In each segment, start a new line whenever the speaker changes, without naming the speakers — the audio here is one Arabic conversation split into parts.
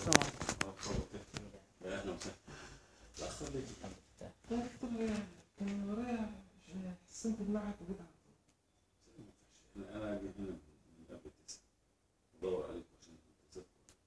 اهلا وسهلا. الاخ اللي كان ورايا حسنت المعهد وبدأ انا اجي هنا من قبل 9 ادور عليك عشان تتذكر.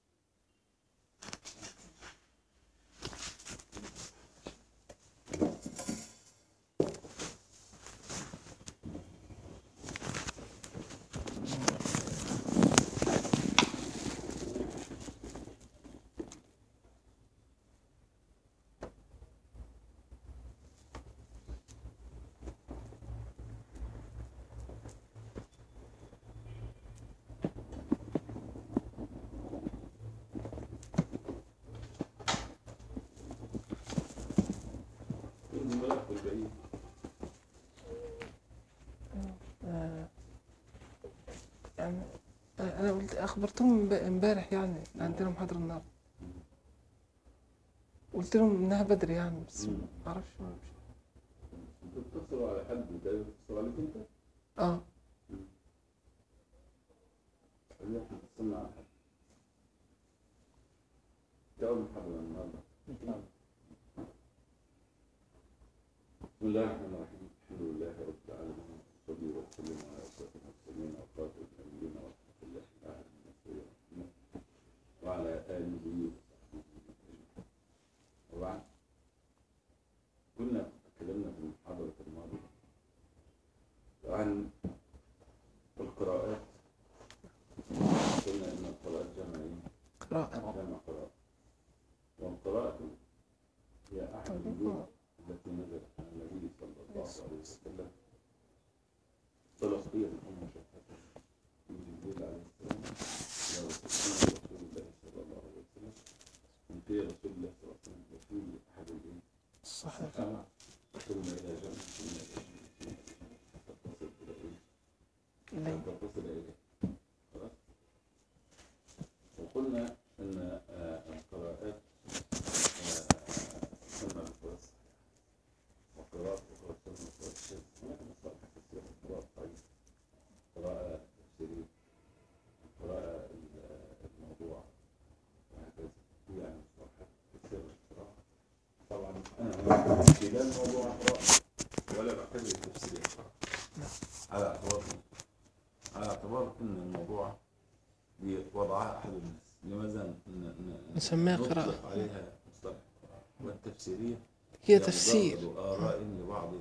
يعني انا قلت اخبرتهم امبارح يعني عندنا محاضرة النهارده، قلت لهم انها بدري يعني بس ما اعرفش.
انتوا بتتصلوا على حد ده بتتصل عليك انت؟ احنا اتصلنا على حد. ده اول محاضرة النهارده. بسم الله الرحمن الرحيم. الحمد لله رب العالمين، صلي وسلم على اشرف المرسلين وخاتم الانبياء ورحمة الله تعالى وبركاته وعلى اله وصحبه اجمعين. وبعد كنا تكلمنا في المحاضرة الماضية عن القراءات. قلنا ان القراءات جمع قراءة، والقراءة هي احد الوجوه التي نزلت على النبي صلى الله عليه وسلم تلقيا أم شفاته من جبريل عليه السلام إلى رسول الله صلى الله عليه وسلم من في رسول الله صلى الله عليه وسلم وفي أحد
صحيح.
ثم إلى جنة ثم إلى جنة تتصل إلى إيه؟ تتصل إليه. خلاص. وقلنا أن القراءات تسمى بالقراءة وقراءة أخرى تسمى بالقراءة الشاذة. هناك مصطلحات كثيرة: قراءة طيب، قراءة تفسيرية، قراءة الموضوع، وهكذا. يعني مصطلحات كثيرة بصراحة. طبعا أنا في لا الموضوع قراءة ولا بعتبر التفسيرية قراءة، على اعتبار أن الموضوع وضعها أحد الناس. لماذا
نسميها قراءة؟
نطلق عليها مصطلح قراءة، والتفسيرية
هي تفسير
آراء لبعض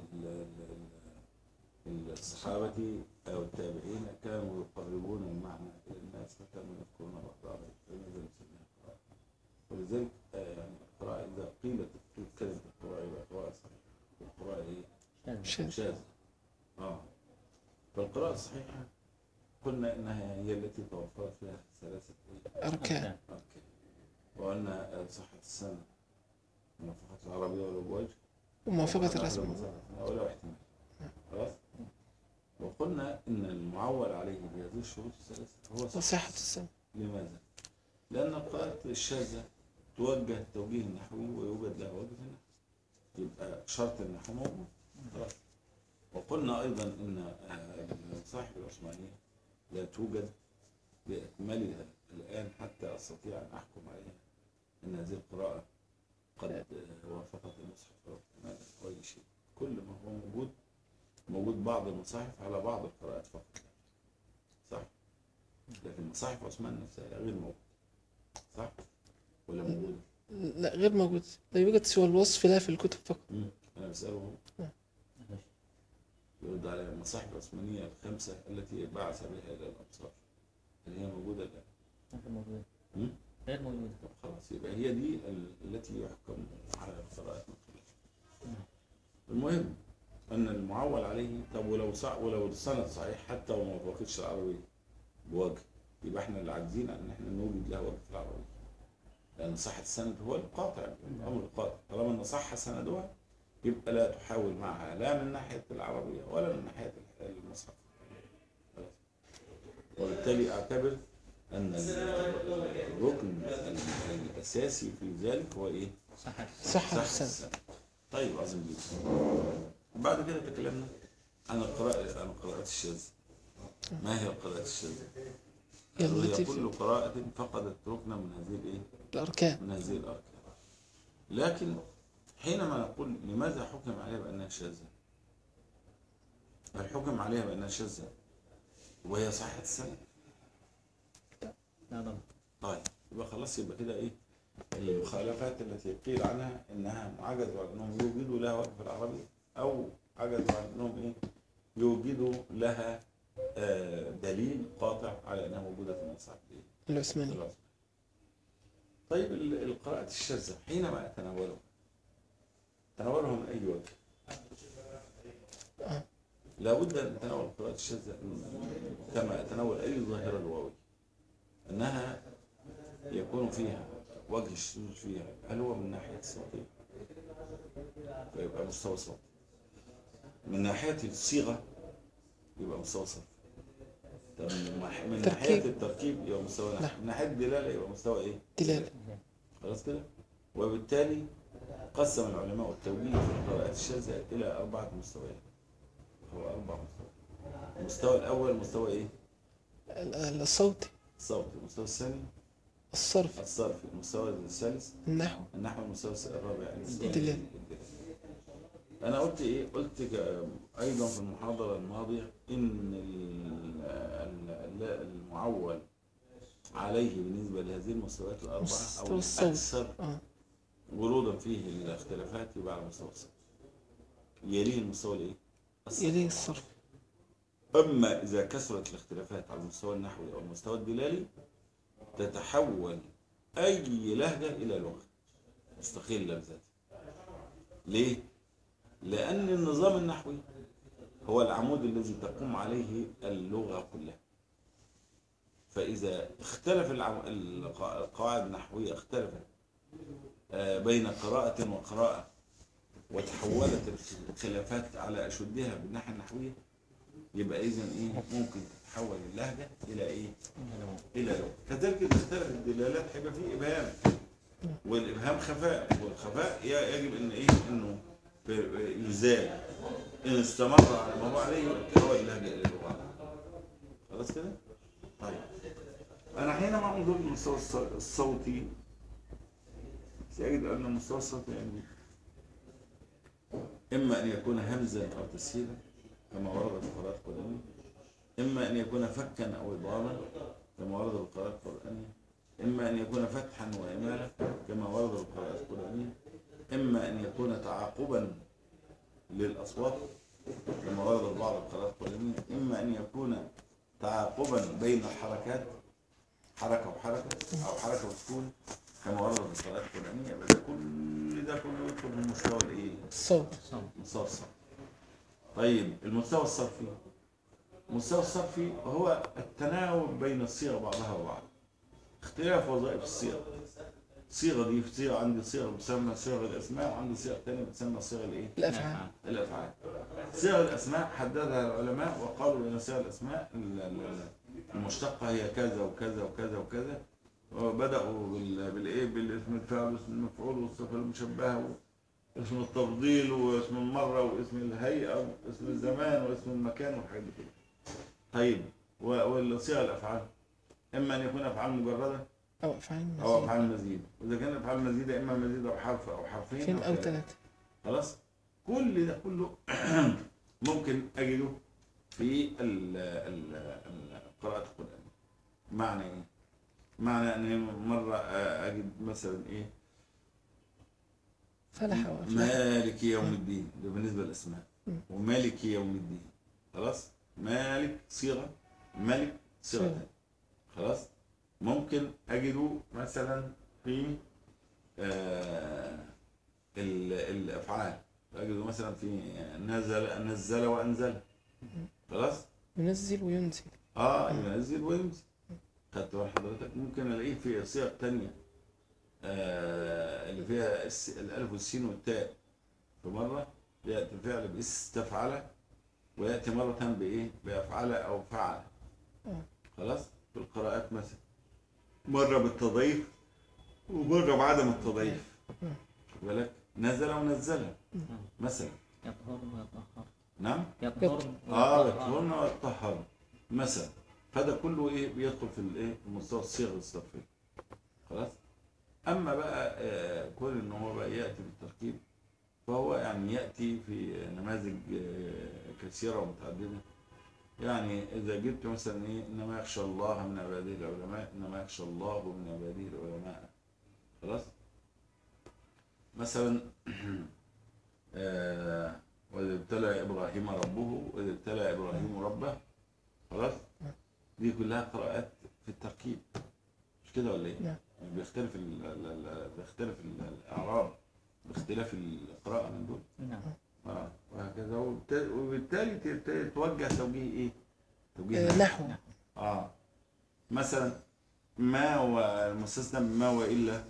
الصحابة أو التابعين كانوا يقربون المعنى إلى الناس فكانوا يذكرون بعض الآراء، فلماذا نسميها قراءة؟ ولذلك يعني القراءة إذا قيلت كلمة القراءة يبقى قراءة صحيحة والقراءة إيه؟ شاذة. فالقراءة الصحيحة قلنا إنها هي التي توفرت فيها 3
أركان.
وأن صحة السنة، موافقة العربية والأبواج،
وموافقة الرسم
ولا احتمال. خلاص. وقلنا إن المعول عليه بهذه الشروط الثلاثة هو
صحة السنة.
لماذا؟ لأن القراءة الشاذة توجه التوجيه النحوي ويوجد لها وجه النحو، يبقى شرط النحو موجود. خلاص. وقلنا أيضا إن صاحب العثمانية لا توجد بأكملها الآن حتى أستطيع أن أحكم عليها أن هذه القراءة قد وافقت المصحف واحتمال أو أي شيء. كل ما هو موجود بعض المصاحف على بعض القراءات فقط، صح؟ لكن مصاحف عثمان نفسها غير موجود، صح؟ ولا موجود؟
لا غير موجود، لا يوجد سوى الوصف لها في الكتب فقط.
أنا بسأله يرد على المصاحف العثمانية ال5 التي بعث بها إلى الأمصار، هل هي موجودة الآن؟ غير موجودة. خلاص، يبقى هي دي التي يحكم على القراءات من خلالها. المهم أن المعول عليه، طب ولو السند صحيح حتى وما وافقتش العربية بوجه، يبقى احنا اللي عاجزين ان احنا نوجد له وجه في العربية، لأن صحة السند هو القاطع، الأمر القاطع. طالما أن صح سندها يبقى لا تحاول معها لا من ناحية العربية ولا من ناحية المصحف. وبالتالي أعتبر أن الركن الأساسي في ذلك هو إيه؟
صحة السند.
طيب، عظيم جدا. بعد كده تكلمنا عن القراءات الشاذة. ما هي القراءات الشاذة؟ قالوا هي
التي
كل
في
قراءة فقدت ركنا من هذه الايه؟
الأركان.
من هذه الاركان. لكن حينما نقول لماذا حكم عليها بانها شاذة؟ هل حكم عليها بانها شاذة وهي صحيحة السند؟
لا طبعا.
طيب يبقى خلاص، يبقى كده ايه المخالفات التي قيل عنها انها عجزوا عن انهم يوجدوا لها وجه في العربي، او عجزوا عن انهم ايه يوجدوا لها دليل قاطع على انها موجوده في المصحف
العثماني.
العثماني. طيب القراءة الشاذة حينما تناولها من اي وجه؟ لابد ان نتناول القراءة الشاذة كما تناول اي ظاهرة لغوية، انها يكون فيها وجه الشذوذ فيها. هل هو من ناحية الصوتية فيبقى مستوى صوتي، من ناحية الصيغة يبقى مستوى صرفي، من ناحية التركيب يبقى مستوى نحو، من ناحية الدلالة يبقى مستوى ايه؟
دلالة.
خلاص كده. وبالتالي قسم العلماء التوجيه في القراءات الشاذة إلى 4 مستويات. هو 4 مستويات. المستوى الأول مستوى ايه؟
الصوتي.
الصوتي. المستوى الثاني
الصرفي.
الصرفي. المستوى الثالث
النحو.
المستوى الرابع
الدلالة.
أنا قلت إيه؟ قلت أيضا في المحاضرة الماضية إن المعول عليه بالنسبة لهذه المستويات الأربعة أو الأكثر ورودا فيه الاختلافات يبقى على مستوى الصرف، يليه المستوى الإيه؟
يليه الصرف.
أما إذا كثرت الاختلافات على المستوى النحوي أو المستوى الدلالي تتحول أي لهجة إلى لغة مستقلة بذاتها. ليه؟ لأن النظام النحوي هو العمود الذي تقوم عليه اللغة كلها. فإذا اختلف القواعد النحوية اختلفت بين قراءة وقراءة وتحولت الخلافات على أشدها بالناحية النحوية، يبقى إذن إيه؟ ممكن تتحول اللهجة إلى إيه؟ إلى لغة. كذلك إذا اختلفت الدلالات هيبقى فيه إبهام، والإبهام خفاء، والخفاء يجب إن إيه؟ إنه يزال. إن استمر على ما هو عليه يتحول اللهجة إلى لغة. خلاص كده؟ طيب أنا حينما أنظر للمستوى الصوتي سأجد أن المستوى الصوتي يعني إما أن يكون همزا أو تسهيلا كما ورد في القراءات القرآنية، إما أن يكون فكا أو إضغاما كما ورد في القراءات القرآنية، إما أن يكون فتحا وإمالة كما ورد في القراءات القرآنية، إما أن يكون تعاقبا للأصوات كما ورد في بعض القراءات القرآنية، إما أن يكون تعاقبا بين الحركات، حركة وحركة أو حركة وسكون كما ورد في القراءات القرآنية. بس كل ده كله يدخل في المستوى الإيه؟
الصوت.
المستوى الصرفي. طيب المستوى الصرفي، المستوى الصرفي هو التناوب بين الصيغ بعضها وبعض، اختلاف وظائف الصيغ. الصيغة دي في صيغة، عندي صيغة بتسمى صيغ الأسماء، وعندي صيغة تانية بتسمى صيغ الإيه؟
الأفعال.
الأفعال. صيغ الأسماء حددها العلماء وقالوا إن صيغ الأسماء المشتقة هي كذا وكذا وكذا وكذا، وبدأوا بالإيه؟ بالاسم الفاعل واسم المفعول والصفة المشبهة واسم التفضيل واسم المرة واسم الهيئة واسم الزمان واسم المكان والحاجات دي كلها. طيب والصيغ الأفعال إما أن يكون أفعال مجردة
أو أفعال مزيد.
أو أفعال مزيدة، وإذا كان أفعال مزيدة إما مزيد أو حرف أو حرفين
أو 3.
خلاص. كل ده كله ممكن أجده في قراءة القرآن. معنى إيه؟ معنى أن مرة أجد مثلا إيه؟
فلح وأفلح.
مالك يوم الدين، ده بالنسبة للأسماء. ومالك يوم الدين، خلاص. مالك صيغة، ملك صيغة، خلاص. ممكن أجده مثلا في الأفعال، أجده مثلا في نزل وأنزل، خلاص.
ينزل وينزل.
ينزل وينزل. خدت بال حضرتك؟ ممكن ألاقيه في صيغ تانية اللي فيها الألف والسين والتاء، في مرة يأتي فعل باستفعل، ويأتي مرة بإيه؟ بأفعل أو فعل، خلاص. في القراءات مثلا مرة بالتضعيف ومرة بعدم التضعيف، خد بالك. نزل ونزل مثلا.
يطهر ويطهر.
نعم.
يطهر
يطهرن ويطهرن مثلا. فده كله ايه بيدخل في الايه مستوى الصيغ الصرفيه. خلاص. اما بقى كون ان هو بقى ياتي بالتركيب، فهو يعني ياتي في نماذج كثيره ومتعدده. يعني اذا جبت مثلا ايه انما يخشى الله من عباده العلماء، انما يخشى الله من عباده العلماء. خلاص. مثلا وإذ ابتلى إبراهيم ربه وإذ ابتلى إبراهيم ربه. خلاص. دي كلها قراءات في التركيب، مش كده ولا إيه؟
نعم.
يعني بيختلف الإعراب باختلاف القراءة من دول.
نعم.
وهكذا. وبالتالي توجه توجيه إيه؟ توجيه
نحو.
مثلا ما والمستثنى ما وإلا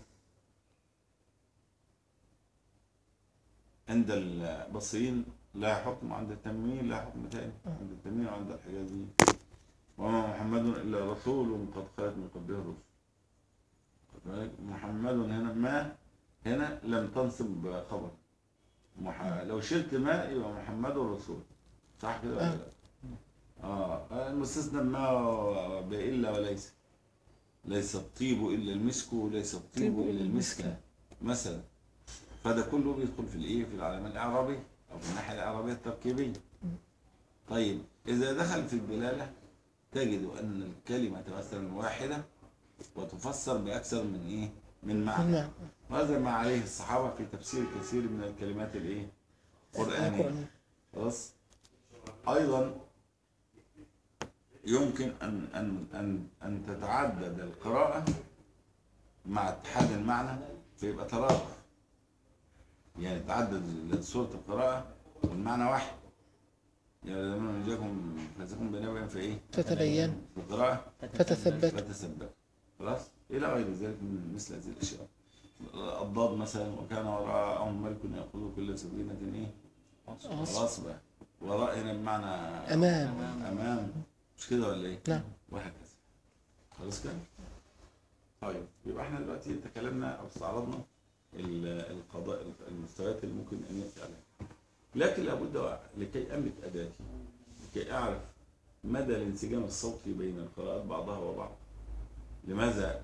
عند البصريين لا حكم، عند التنوين لا حكم تاني، عند التنوين وعند الحجازيين. وما محمد الا رسول قد خلت من قبله الرسل. محمد هنا ما هنا لم تنصب خبر. لو شلت ما يبقى محمد رسول، صح كده ولا لا؟ المستثنى ما بإلا وليس. ليس الطيب الا المسك وليس الطيب الا المسك مثلا. فده كله بيدخل في الايه في العلامه الاعرابيه او في الناحيه الاعرابيه التركيبيه. طيب اذا دخل في الدلاله تجد ان الكلمه مثلا واحده وتفسر باكثر من ايه من معنى. وهذا ما عليه الصحابه في تفسير كثير من الكلمات الايه القرانيه. خلاص. ايضا يمكن ان تتعدد القراءه مع اتحاد المعنى فيبقى ترادف. يعني تعدد صورة القراءة والمعنى واحد. يعني لما نجاكم فاسقون بنبأ في ايه؟
فتبين.
في القراءة
فتثبت.
خلاص؟ إلى غير ذلك من مثل هذه الأشياء. الضاد مثلا وكان وراءهم ملك يأخذ كل سفينة ايه؟ غصبا. وراء هنا بمعنى أمام. مش كده ولا ايه؟
نعم.
وهكذا. خلاص كده؟ طيب يبقى احنا دلوقتي تكلمنا أو استعرضنا القضاء المستويات اللي ممكن ان ياتي عليها. لكن لابد لكي املك اداتي، لكي اعرف مدى الانسجام الصوتي بين القراءات بعضها وبعض. لماذا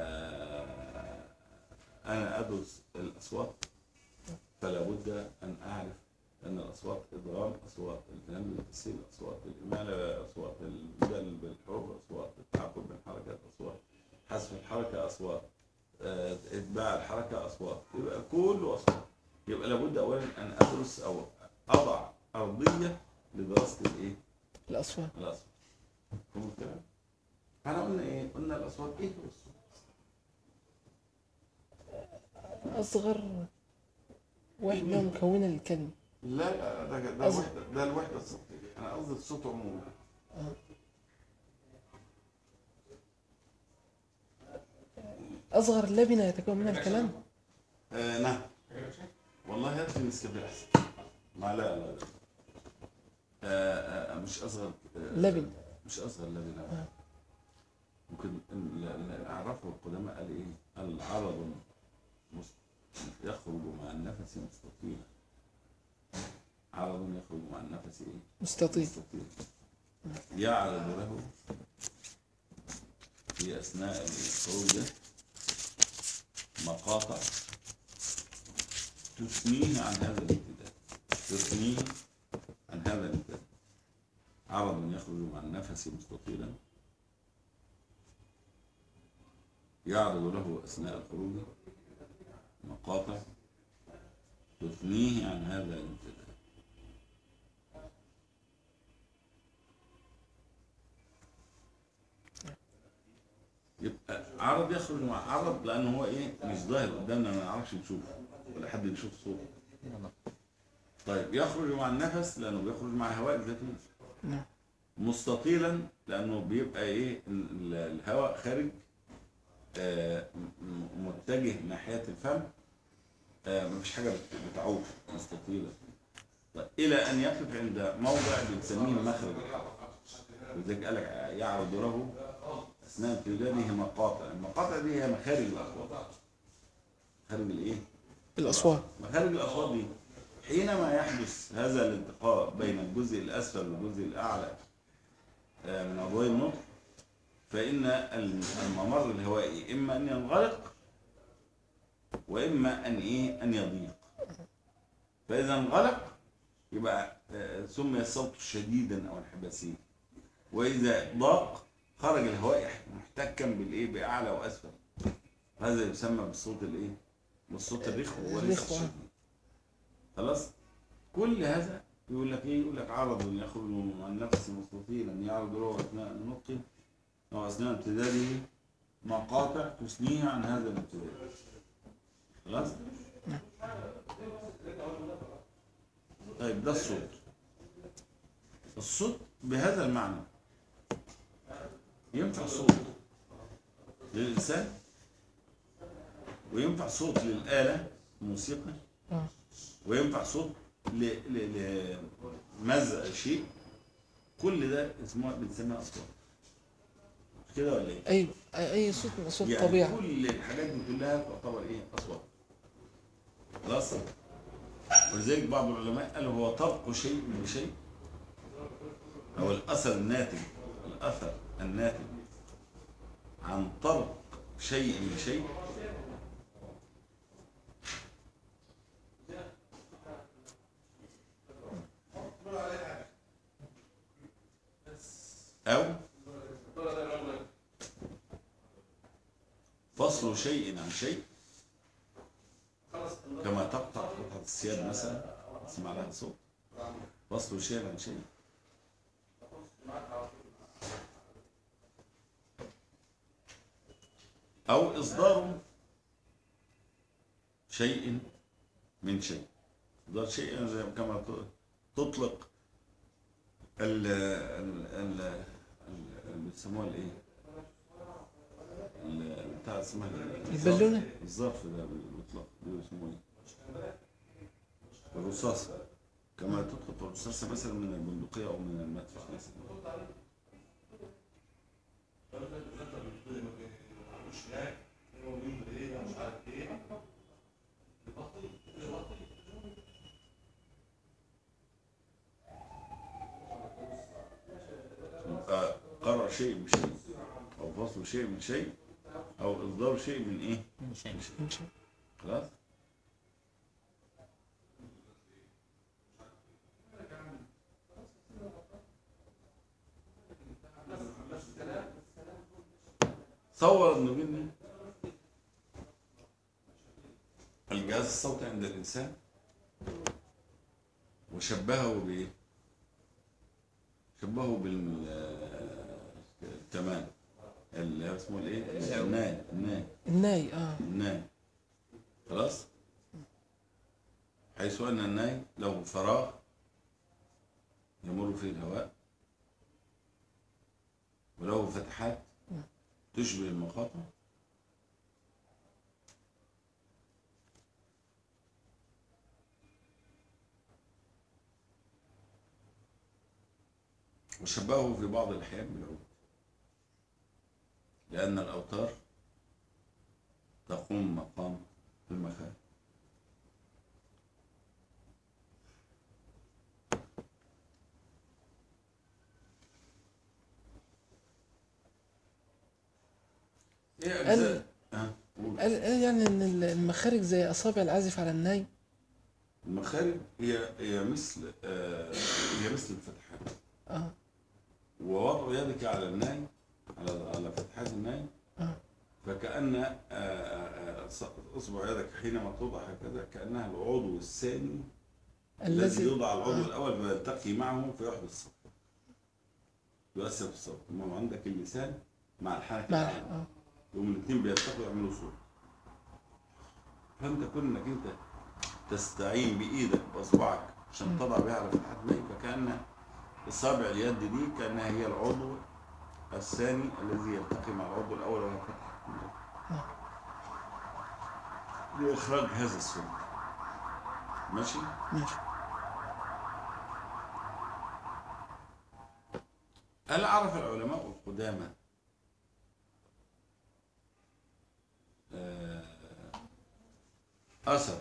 انا ادرس الاصوات؟ فلا بد ان اعرف ان الاصوات ادغام اصوات، التنمي والتسهيل اصوات، الاماله اصوات، البدل بالحروف اصوات، التعقب بالحركات اصوات، حذف الحركه اصوات، اتباع الحركه اصوات. يبقى كله اصوات. يبقى لابد اولا ان ادرس او اضع ارضيه لدراسه الايه؟
الاصوات.
فهمت الكلام؟ احنا قلنا ايه؟ قلنا الاصوات ايه هو الصوت؟
اصغر وحده مكونه للكلمه.
لا ده الوحده الصوتيه. انا قصدي الصوت عموما.
اصغر لبنه يتكون منها الكلام.
نعم. والله هات لي نسكافيه احسن. لا مش اصغر
لبن.
مش اصغر لبن. ممكن اعرفه القدماء قال ايه؟ العرض يخرج مع النفس مستطيلا. عرض يخرج مع النفس ايه؟
مستطيل.
يعرض له في اثناء الخروج ده مقاطع تثنيه عن هذا الامتداد. عرض يخرج مع النفس مستطيلا يعرض له اثناء الخروج مقاطع تثنيه عن هذا الامتداد. يبقى عرض يخرج مع عرض لانه هو ايه؟ مش ظاهر قدامنا، ما نعرفش نشوفه ولا حد يشوف صوته. طيب يخرج مع النفس لانه بيخرج مع هواء الزيتون. مستطيلا لانه بيبقى ايه؟ الهواء خارج متجه ناحيه الفم، مفيش حاجه بتعوق. مستطيلا. طيب الى ان يقف عند موضع بنسميه مخرج الحرف. ولذلك قال لك يعرض له اثناء امتداده مقاطع. المقاطع دي هي مخارج الاصوات. مخارج الايه؟
الاصوات.
مخارج الاصوات دي حينما يحدث هذا الالتقاء بين الجزء الاسفل والجزء الاعلى من عضوي النطق فإن الممر الهوائي إما أن ينغلق وإما أن يضيق. فإذا انغلق يبقى سمي الصوت شديدا أو انحباسيا، وإذا ضاق خرج الهواء محتكا بأعلى وأسفل. هذا يسمى بالصوت بالصوت الرخو وليس الشديد. خلاص. كل هذا يقول لك عرض يخرج من النفس مستطيلا يعرض له أثناء النطق أو أثناء امتداده مقاطع تثنيه عن هذا الامتداد. خلاص. طيب ده الصوت بهذا المعنى ينفع صوت للإنسان وينفع صوت للآلة الموسيقى وينفع صوت لمزع شيء. كل ده بنسميها أصوات. مش كده ولا ايه؟
ايوه، اي صوت
يعني
طبيعي.
كل الحاجات دي كلها تعتبر اصوات. خلاص. ولذلك بعض العلماء قالوا هو طرق شيء بشيء، او الاثر الناتج عن طرق شيء بشيء، او فصل شيء عن شيء، كما تقطع قطعة الثياب مثلا تسمع لها صوت. فصل شيء عن شيء، أو إصدار شيء من شيء. إصدار شيء زي كما تطلق ال بيسموها بتاع اسمها
البالونة.
الظرف ده بيطلق اسمه الرصاصة. كما تطلق الرصاصة مثلا من البندقية أو من المدفع مثلا. قرأ شيء بشيء، أو فصل شيء من شيء، أو إصدار شيء من من شيء. خلاص. صور ابن جني الجهاز الصوتي عند الإنسان وشبهه بإيه؟ شبهه بالكمان اللي اسمه الناي. الناي. خلاص. حيث أن الناي له فراغ يمر فيه الهواء وله فتحات تشبه المقاطع، وشبهه في بعض الأحيان بالعود، لأن الأوتار تقوم مقام المخارج.
قال يعني ان المخارج زي اصابع العازف على الناي.
المخارج هي مثل الفتحات. ووضع يدك على الناي، على فتحات الناي، فكأن اصبع يدك حينما توضع هكذا كأنها العضو الثاني الذي يوضع العضو الاول فيلتقي معه فيحدث صوت، يؤثر في الصوت. المهم عندك اللسان مع الحنك الأعلى، يوم الاثنين بيلتقوا يعملوا صوت. فانت كون انك انت تستعين بايدك واصبعك عشان تضع بها على فتحات الناي، فكأن اصابع اليد دي كأنها هي العضو الثاني الذي يلتقي مع العضو الاول وهو فتحة الناي لاخراج هذا الصوت. ماشي. هل عرف العلماء القدامى أثر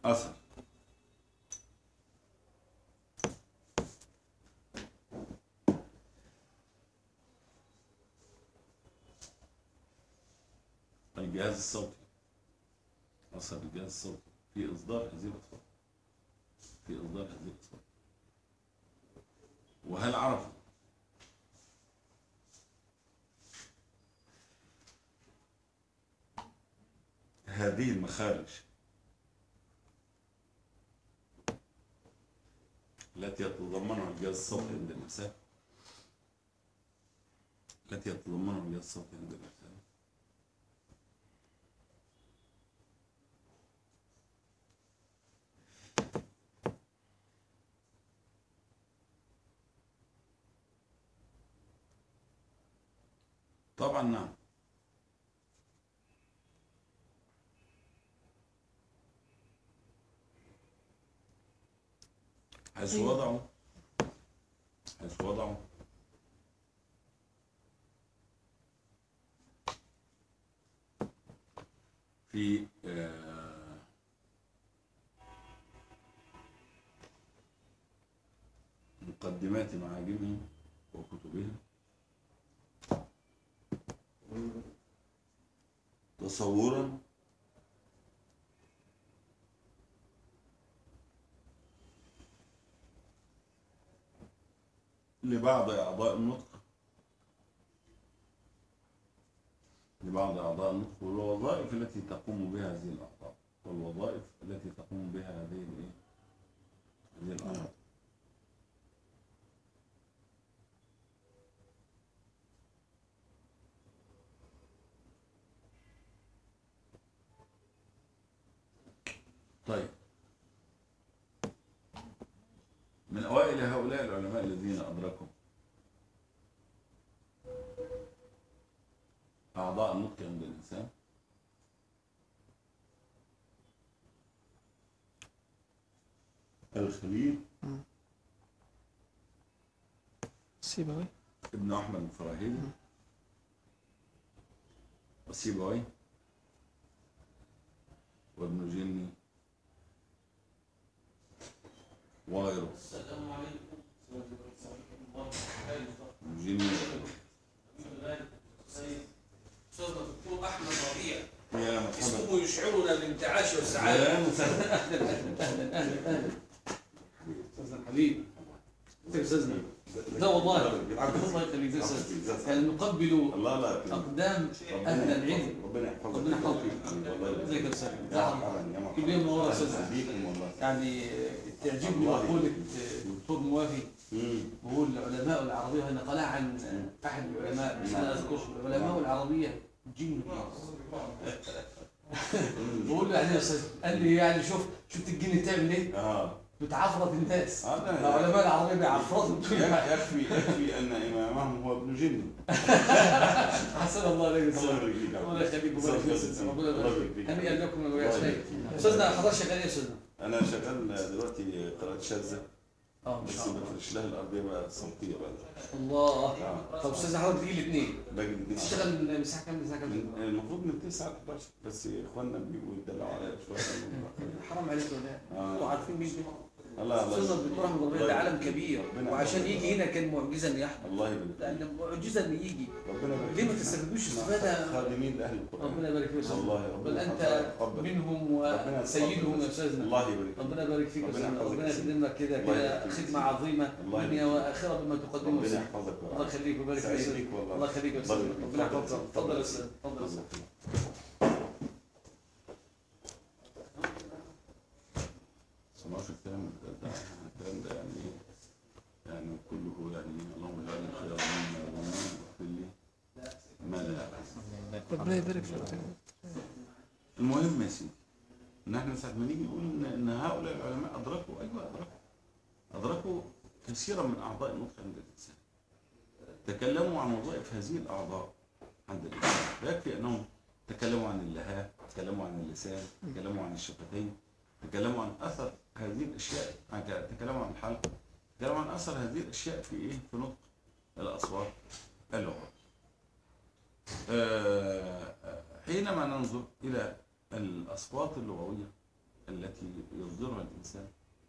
أثر. الجهاز الصوتي، أثر الجهاز الصوتي في إصدار هذه الأصوات، في إصدار هذه الأصوات. وهل عرفوا هذه المخارج التي يتضمنها الجهاز الصوتي عند الإنسان، التي يتضمنها الجهاز الصوتي عند الإنسان؟ طبعا نعم. حيث وضعوا في مقدمات معاجمهم وكتبهم تصورا لبعض أعضاء النطق، والوظائف التي تقوم بها هذه الأعضاء، والوظائف التي تقوم بها هذه الأعضاء. طيب، من أوائل هؤلاء العلماء الذين أدركوا أعضاء النطق عند الإنسان الخليل
سيبوي
ابن أحمد الفراهيدي وسيبوي وابن جني وغيره.
السلام عليكم.
ابن جني
أستاذنا الدكتور أحمد ربيع،
يا مرحبا.
اسمه يشعرنا بالانتعاش والسعادة.
يا مساء.
أهلا أستاذنا الحبيب. كيف أستاذنا؟ لا والله الله يخليك يا أستاذ، يعني نقبل
الله لا
أقدام أهل العلم.
ربنا يحفظك.
ربنا يحفظك. ازيك يا أستاذ؟ كل يوم منور يا أستاذ. يعني تعجبني مقولة الدكتور موافي، بقول العلماء العربية، هنا قناة عن أحد العلماء بس أنا أذكر العلماء العربية جن بقول له يعني يا أستاذ، قال لي يعني شفت الجن بتعمل إيه؟ بتعفرط الناس. العلماء العربية بيعفرطوا.
يكفي أن إمامهم هو ابن جن.
حسن الله عليك. الله يخليك ويبارك فيك. ربنا يبارك فيك. هنيئا لكم يا شيخ. أستاذنا حضرتك شغال إيه يا أستاذنا؟
أنا شغال دلوقتي قراءة شاذة، بس بفرش لها الأرضية بقى الصوتية بقى.
الله. طب أستاذنا حضرتك بتيجي الاثنين؟
باجي الاثنين.
بتشتغل من الساعة كام للساعة كام؟
المفروض من 9 ل 11، بس إخواننا بيبقوا يدلعوا عليا شوية.
حرام عليكم ولا؟ أنتوا عارفين مين دي؟
الله
أستاذنا الدكتور أحمد ربيع ده عالم كبير، وعشان يجي هنا كان معجزة إنه يحضر.
الله يبارك فيك.
لأن معجزة إنه يجي.
ربنا يبارك فيك.
ليه ما تستفيدوش استفادة؟
خادمين لأهل القرآن.
ربنا يبارك فيك.
والله
بل أنت منهم وسيدهم يا أستاذنا.
الله يبارك فيك.
ربنا يبارك فيك يا أستاذنا. ربنا يخدمك كده خدمة عظيمة دنيا وآخرة بما تقدمه.
ربنا يحفظك.
الله يخليك ويبارك فيك.
سعيد بيك والله.
الله يخليك يا أستاذ. ربنا يحفظك. تفضل يا أستاذ. تفضل يا أستاذ.
سمعت الكلام ده يعني كله يعني اللهم اجعلني خيرا مما ظننت واغفر لي ما لا أعلم.
ربنا يبارك فيك.
المهم يا سيدي ان احنا ساعة ما نيجي نقول ان هؤلاء العلماء ادركوا، ايوه ادركوا كثيرا من اعضاء النطق عند الانسان، تكلموا عن وظائف هذه الاعضاء عند الانسان. يكفي انهم تكلموا عن اللهاه، تكلموا عن اللسان، تكلموا عن الشفتين، تكلموا عن اثر هذه الاشياء، تكلموا عن الحلق، تكلموا عن اثر هذه الاشياء في ايه؟ في نطق الاصوات اللغويه. حينما ننظر الى الاصوات اللغويه التي يصدرها الإنسان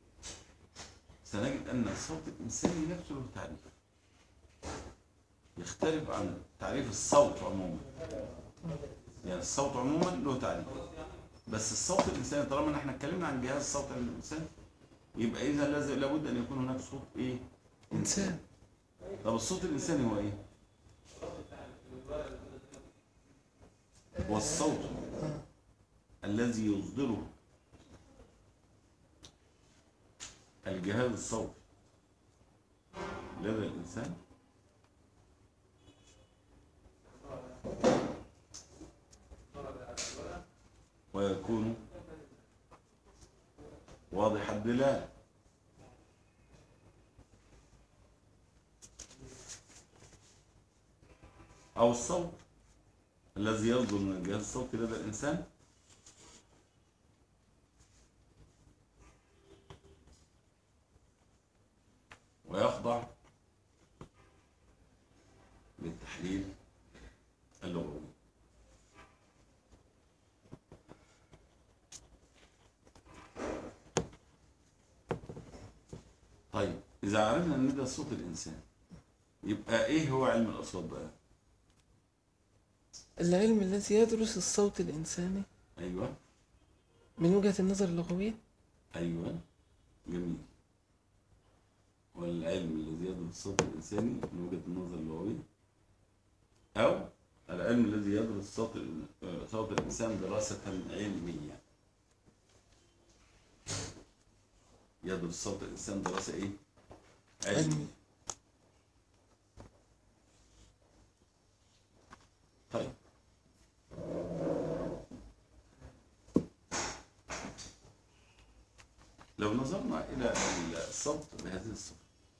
سنجد أن الصوت الإنساني نفسه له تعريف يختلف عن تعريف الصوت عموما. يعني الصوت عموما له تعريف، بس الصوت الإنساني طالما احنا اتكلمنا عن جهاز الصوت عند الإنسان يبقى إذا لابد أن يكون هناك صوت إيه؟
إنسان.
طب الصوت الإنساني هو إيه؟ هو الصوت الذي يصدره الجهاز الصوتي لدى الإنسان ويكون واضح الدلالة، أو الصوت الذي يصدر من الجهاز الصوتي لدى الإنسان ويخضع للتحليل اللغوي. طيب إذا عرفنا إن ده صوت الإنسان يبقى إيه هو علم الأصوات بقى؟
العلم الذي يدرس الصوت الإنساني
أيوه
من وجهة النظر اللغوية.
أيوه جميل. والعلم الذي يدرس الصوت الإنساني من وجهة النظر اللغوية، أو العلم الذي يدرس صوت الإنسان دراسة علمية. يدرس صوت الإنسان دراسة إيه؟ علمية. طيب لو نظرنا إلى الصوت بهذه الصورة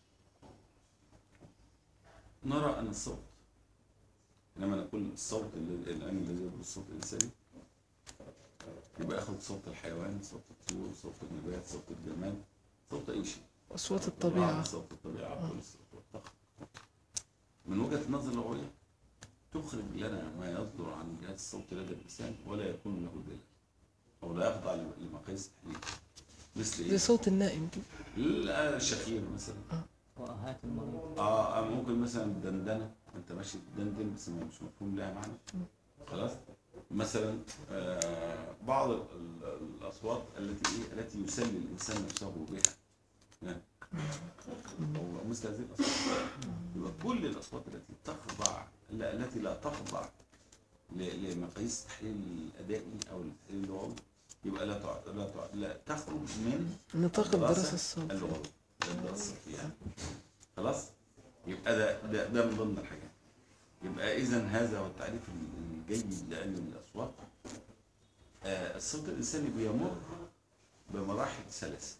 نرى أن الصوت لما نقول الصوت العلم الذي يدرس الصوت الإنساني يبقى ياخد صوت الحيوان، صوت الطيور، صوت النبات، صوت الجماد، صوت أي شيء،
أصوات الطبيعة،
صوت الطبيعة، كل صوت والطاقة. من وجهة النظر اللغوية تخرج لنا ما يصدر عن جهاز الصوت لدى الإنسان ولا يكون له دلالة أو لا يخضع لمقاييس تحليل. مثل إيه؟
لصوت النائم.
الشخير مثلا.
وهات المريض.
ممكن مثلا الدندنة أنت ماشي تدندن بس مش مفهوم لها معنى. خلاص؟ مثلا بعض الأصوات التي يسلي الإنسان نفسه بها. أو مثل هذه الأصوات. يبقى كل الأصوات التي لا تخضع لمقاييس التحليل الأدائي أو التحليل اللغوي يبقى لا تخرج من
نطاق الدراسة الصوتية
اللغوية الدراسة يعني. خلاص؟ يبقى ده من ضمن الحاجات. يبقى إذن هذا هو التعريف الجيد لعلم الأصوات. الصوت الإنساني بيمر بمراحل ثلاثة.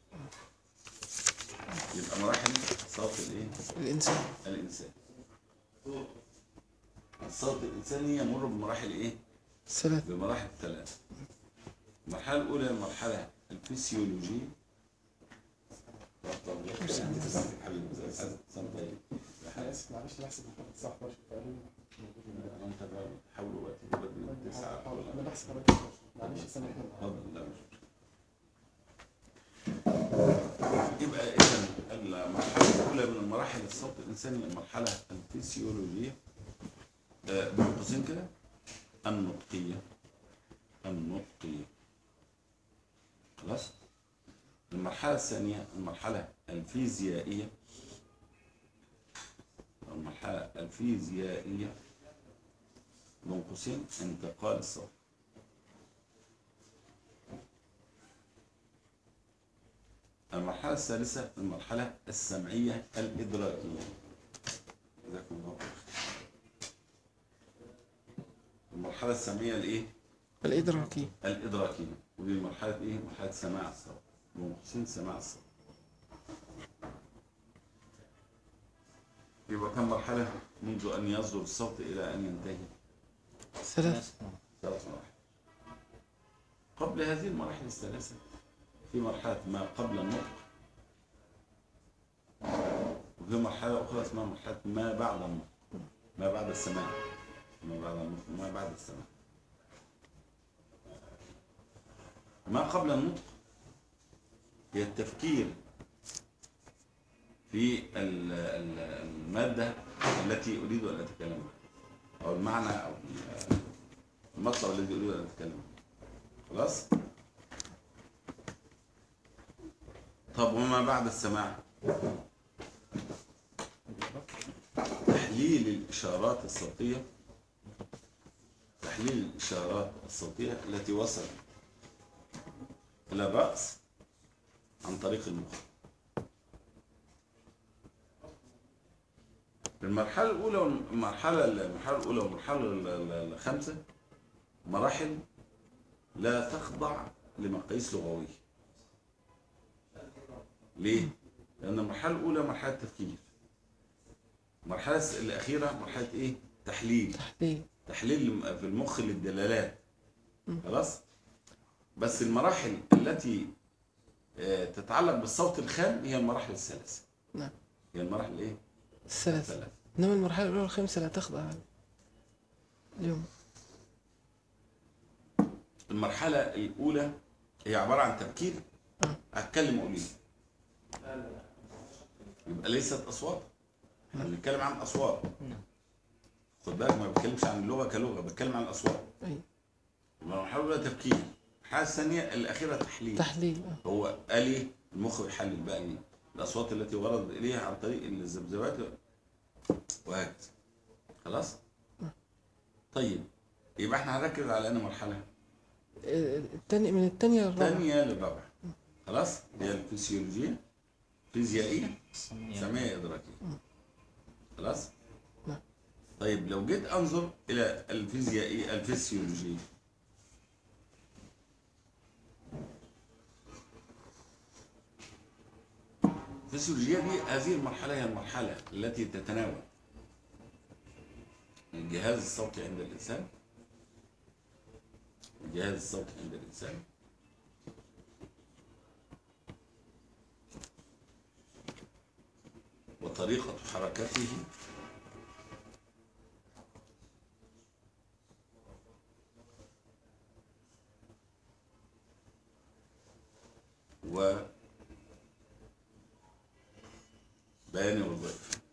يبقى مراحل صوت
الإنسان.
الصوت الإنساني يمر بمراحل
ثلاثة.
بمراحل ثلاثة. المرحلة الأولى المرحلة الفسيولوجية.
معلش بحسب الساعة 11 تقريبا.
انت بتحاول وقت بدري 9
انا بحسب معلش سامحني.
يبقى اذا المرحله الاولى من المراحل الصوت الانساني المرحله الفسيولوجيه بين قوسين كده النطقيه. خلاص. المرحله الثانيه المرحله الفيزيائيه. بين قوسين انتقال الصوت. المرحلة الثالثة المرحلة السمعية الإدراكية. جزاكم الله خير. المرحلة السمعية
الإدراكية.
ودي مرحلة مرحلة سماع الصوت. بين قوسين سماع الصوت. يبقى كم مرحلة منذ أن يصدر الصوت إلى أن ينتهي؟
3
مراحل. قبل هذه المراحل الثلاثة في مرحلة ما قبل النطق، وفي مرحلة أخرى اسمها مرحلة ما بعد النطق، ما بعد السماع. ما قبل النطق هي التفكير في المادة التي أريد أن أتكلم عنها، أو المعنى أو المطلب الذي أريد أن أتكلم عنه. خلاص؟ طب وما بعد السماع؟ تحليل الإشارات الصوتية، تحليل الإشارات الصوتية التي وصلت إلى الرأس عن طريق المخ. المرحلة الأولى والمرحلة الخامسة مراحل لا تخضع لمقاييس لغوية. ليه؟ لأن المرحلة الأولى مرحلة تفكير، المرحلة الأخيرة مرحلة إيه؟ تحليل في المخ للدلالات. خلاص؟ بس المراحل التي تتعلق بالصوت الخام هي المراحل الثلاثة.
نعم.
هي المراحل إيه؟
الثلاثة. إنما المرحلة الأولى والخامسة لا تخضع اليوم.
المرحلة الأولى هي عبارة عن تفكير، أتكلم أقول إيه؟ يبقى ليست أصوات، احنا بنتكلم عن أصوات. خد بالك ما بتكلمش عن اللغة كلغة، بتكلم عن الأصوات.
أي.
المرحلة الأولى تفكير، الحالة الثانية الأخيرة تحليل. هو قال إيه؟ المخ بيحلل بقى إيه؟ الأصوات التي وردت إليها عن طريق الذبذبات وهكذا. خلاص؟ طيب يبقى احنا هنركز على أنهي مرحلة؟
من الثانية للرابعة.
الثانية للرابعة. خلاص؟ هي الفسيولوجية، فيزيائية، سمعية، إدراكية. خلاص؟ طيب لو جيت أنظر إلى الفيزيائية الفسيولوجية، الفسيولوجية دي هذه المرحلة هي المرحلة التي تتناول الجهاز الصوتي عند الإنسان، الجهاز الصوتي عند الإنسان وطريقة حركته وبيان وظائفه.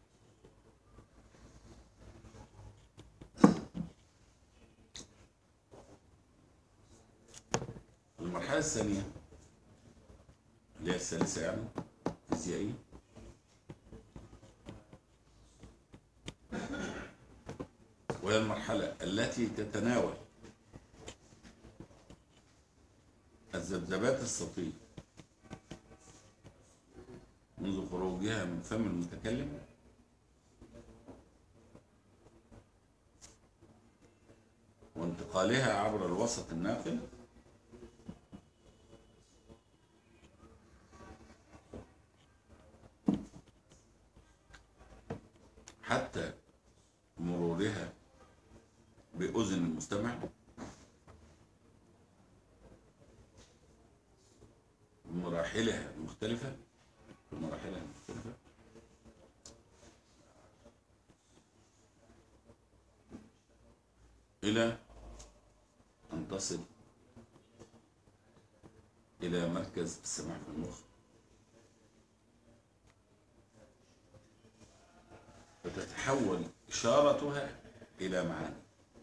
المرحلة الثانية اللي هي الثالثة يعني فيزيائية، وهي المرحلة التي تتناول الذبذبات الصوتية منذ خروجها من فم المتكلم وانتقالها عبر الوسط الناقل حتى مرورها بأذن المستمع بمراحلها المختلفة إلى أن تصل إلى مركز السمع في المخ، فتتحول إشارتها إلى معاني.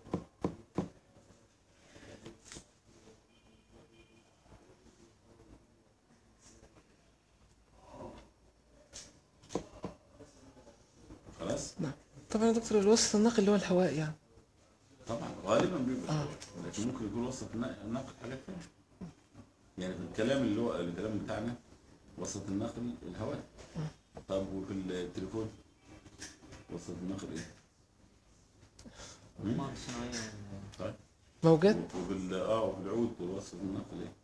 خلاص؟
نعم. طبعا يا دكتور الوسط النقل اللي هو الهواء يعني.
طبعا غالبا بيبقى لكن ممكن يكون وسط النقل حاجات ثانيه. يعني في الكلام اللي هو الكلام بتاعنا وسط النقل الهواء. طب وفي التليفون وسط النقل ايه؟ طيب
موجات.
وفي العود وسط النقل ايه؟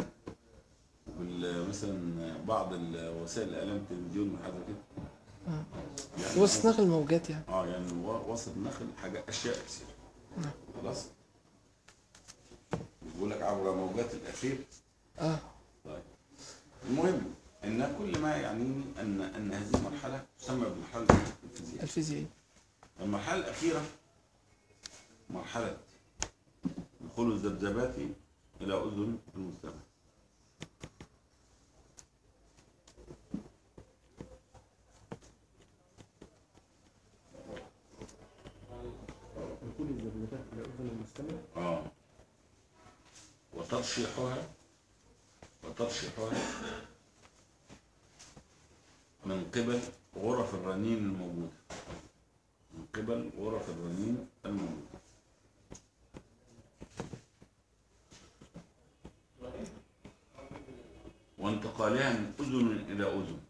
وفي مثلا بعض وسائل الاعلام التلفزيون وحاجه كده.
يعني وسط نقل موجات يعني.
يعني وسط النقل حاجه اشياء كثيره. خلاص؟ بيقول لك عبر موجات الاثير. طيب المهم ان كل ما يعنيني ان هذه المرحله تسمى بمرحله
الفيزيائيه.
المرحله الاخيره مرحله دخول الذبذبات إلى أذن المستمع.
كل الذبذبات إلى أذن المستمع.
وترشيحها من قبل غرف الرنين الموجودة، وانتقالها من أذن إلى أذن،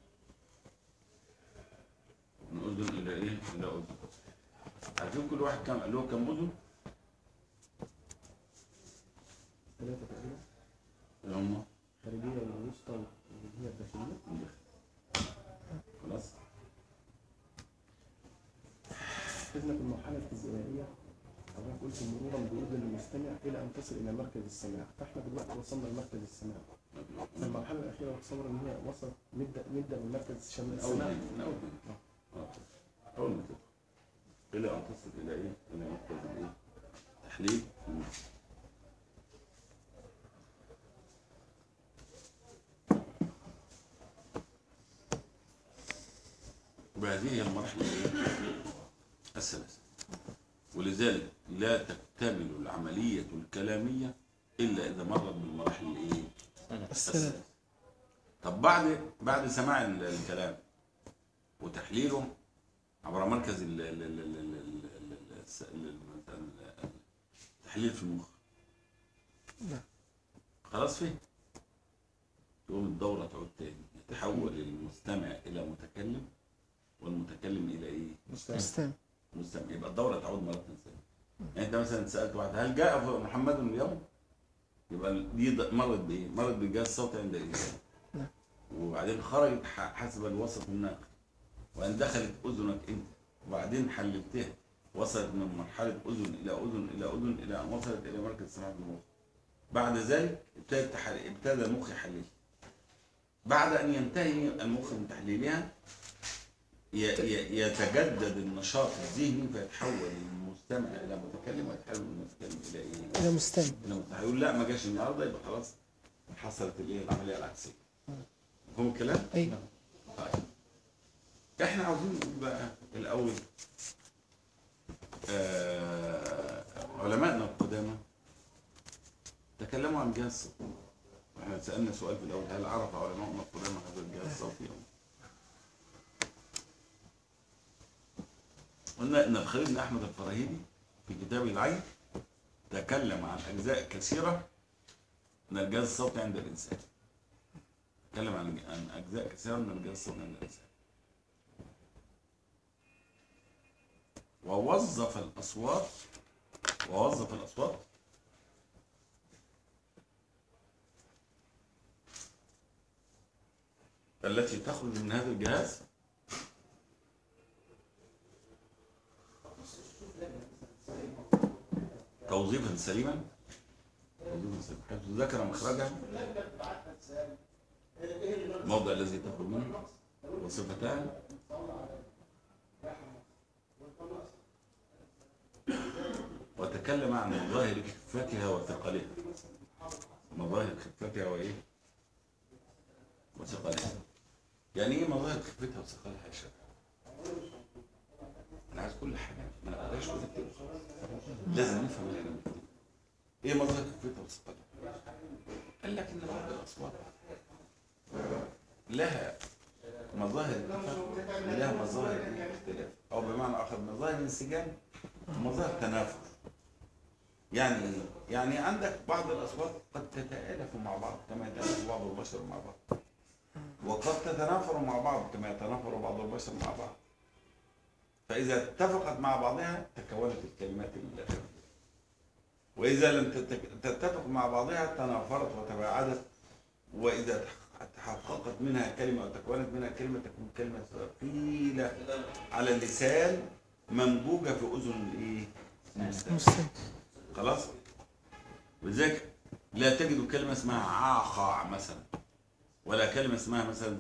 إلى أذن. عارفين كل واحد له كم أذن؟
3 تقريبا.
هم
خارجية والوسطى اللي هي الداخلية.
خلاص.
إذن في المرحلة الابتدائية حضرتك قلت مرورا بأذن المستمع إلى أن تصل إلى مركز السماع، فإحنا دلوقتي وصلنا لمركز السماع. في المرحلة الأخيرة تصور إن هي وصلت نبدأ من مركز السماع.
أول ما تدخل إلى أن تصل إلى إيه؟ إلى مركز الإيه؟ تحليل المخ. وهذه هي المراحل الثلاثة، ولذلك لا تكتمل العملية الكلامية إلا إذا مرت بالمراحل الإيه؟ الثلاثة. طب بعد سماع الكلام وتحليله عبر مركز التحليل في المخ، خلاص فيه تقوم الدورة تعود تاني، يتحول المستمع إلى متكلم والمتكلم إلى إيه؟ مستمع. يبقى الدورة تعود مرة ثانية. يعني أنت مثلا سألت واحد هل جاء محمد اليوم؟ يبقى دي مرت بإيه؟ مرت بالجهاز الصوتي عند الإنسان. وبعدين خرجت حسب الوسط الناقل، وأن دخلت أذنك أنت وبعدين حللتها، وصلت من مرحلة أذن إلى أذن إلى أذن إلى أن وصلت إلى مركز السمع في المخ. بعد ذلك ابتدى المخ يحللها. بعد أن ينتهي المخ من تحليلها يتجدد النشاط الذهني فيتحول المستمع إلى متكلم، ويتحول المتكلم إلى إيه؟
إلى مستمع.
يقول لا ما جاش النهارده، يبقى خلاص حصلت الإيه؟ العملية العكسية. مفهوم الكلام؟
أيوه.
طيب احنا عاوزين نقول بقى الأول علماءنا القدامى تكلموا عن الجهاز الصوتي. احنا سألنا سؤال في الأول، هل عرف علماءنا القدامى هذا الجهاز الصوتي؟ قلنا ان الخليل بن احمد الفراهيدي في كتابه العين تكلم عن اجزاء كثيره من الجهاز الصوتي عند الانسان. تكلم عن اجزاء كثيره من الجهاز الصوتي عند الانسان، ووظف الاصوات التي تخرج من هذا الجهاز توظيفا سليما، حيث ذكر مخرجها، الموضع الذي تخرج منه، وصفتها، وتكلم عن مظاهر خفتها وثقلها. مظاهر خفتها وايه؟ وثقلها. يعني ايه مظاهر خفتها وثقلها يا شباب؟ انا عايز كل حاجه ما نقدرش نكتب، لازم نفهم اللي احنا بنكتبه. ايه مظاهر خفتها وثقلها؟ قال لك ان بعض الاصوات لها مظاهر اتفاق ولها مظاهر اختلاف، او بمعنى اخر مظاهر انسجام ومظاهر تنافر. يعني عندك بعض الاصوات قد تتآلف مع بعض كما يتآلف بعض البشر مع بعض، وقد تتنافر مع بعض كما يتنافر بعض البشر مع بعض. فإذا اتفقت مع بعضها تكونت الكلمات الخفيفة، وإذا لم تتفق مع بعضها تنافرت وتباعدت، وإذا تحققت منها كلمة وتكونت منها كلمة تكون كلمة ثقيلة على اللسان ممجوجة في أذن الإيه؟ المستمع. خلاص؟ ولذلك لا تجد كلمة اسمها عاقع مثلا، ولا كلمة اسمها مثلا